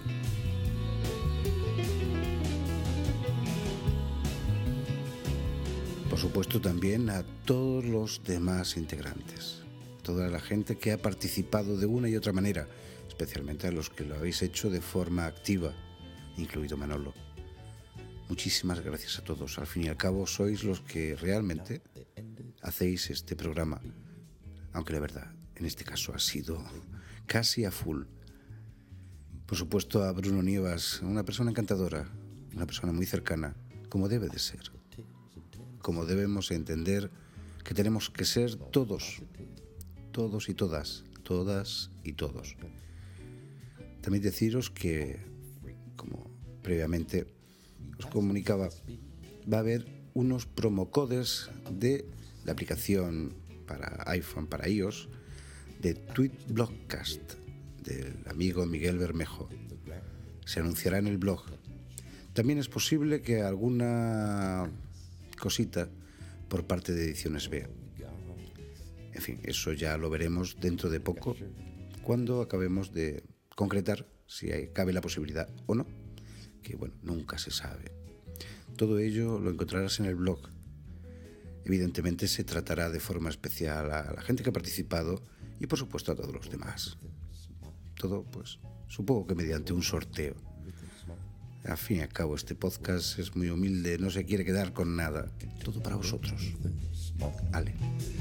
Por supuesto, también a todos los demás integrantes, toda la gente que ha participado de una y otra manera, especialmente a los que lo habéis hecho de forma activa, incluido Manolo. Muchísimas gracias a todos. Al fin y al cabo, sois los que realmente hacéis este programa, aunque la verdad, en este caso ha sido casi a full. Por supuesto, a Bruno Nievas, una persona encantadora, una persona muy cercana, como debe de ser, como debemos entender que tenemos que ser todos y todas y todos. También deciros que, como previamente os comunicaba, va a haber unos promocodes de la aplicación para iPhone, para iOS, de Tweetblogcast, del amigo Miguel Bermejo. Se anunciará en el blog. También es posible que alguna cosita por parte de Ediciones B. En fin, eso ya lo veremos dentro de poco, cuando acabemos de concretar si cabe la posibilidad o no, que bueno, nunca se sabe. Todo ello lo encontrarás en el blog. Evidentemente se tratará de forma especial a la gente que ha participado y por supuesto a todos los demás. Todo, pues, supongo que mediante un sorteo. Al fin y al cabo, este podcast es muy humilde, no se quiere quedar con nada. Todo para vosotros. Ale.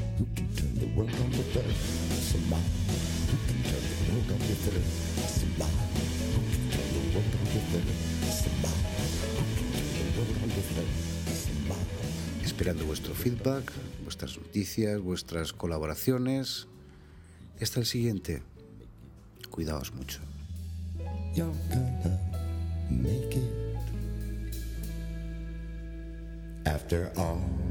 Esperando vuestro feedback, vuestras noticias, vuestras colaboraciones. Y hasta el siguiente. Cuidaos mucho.
Make it after all.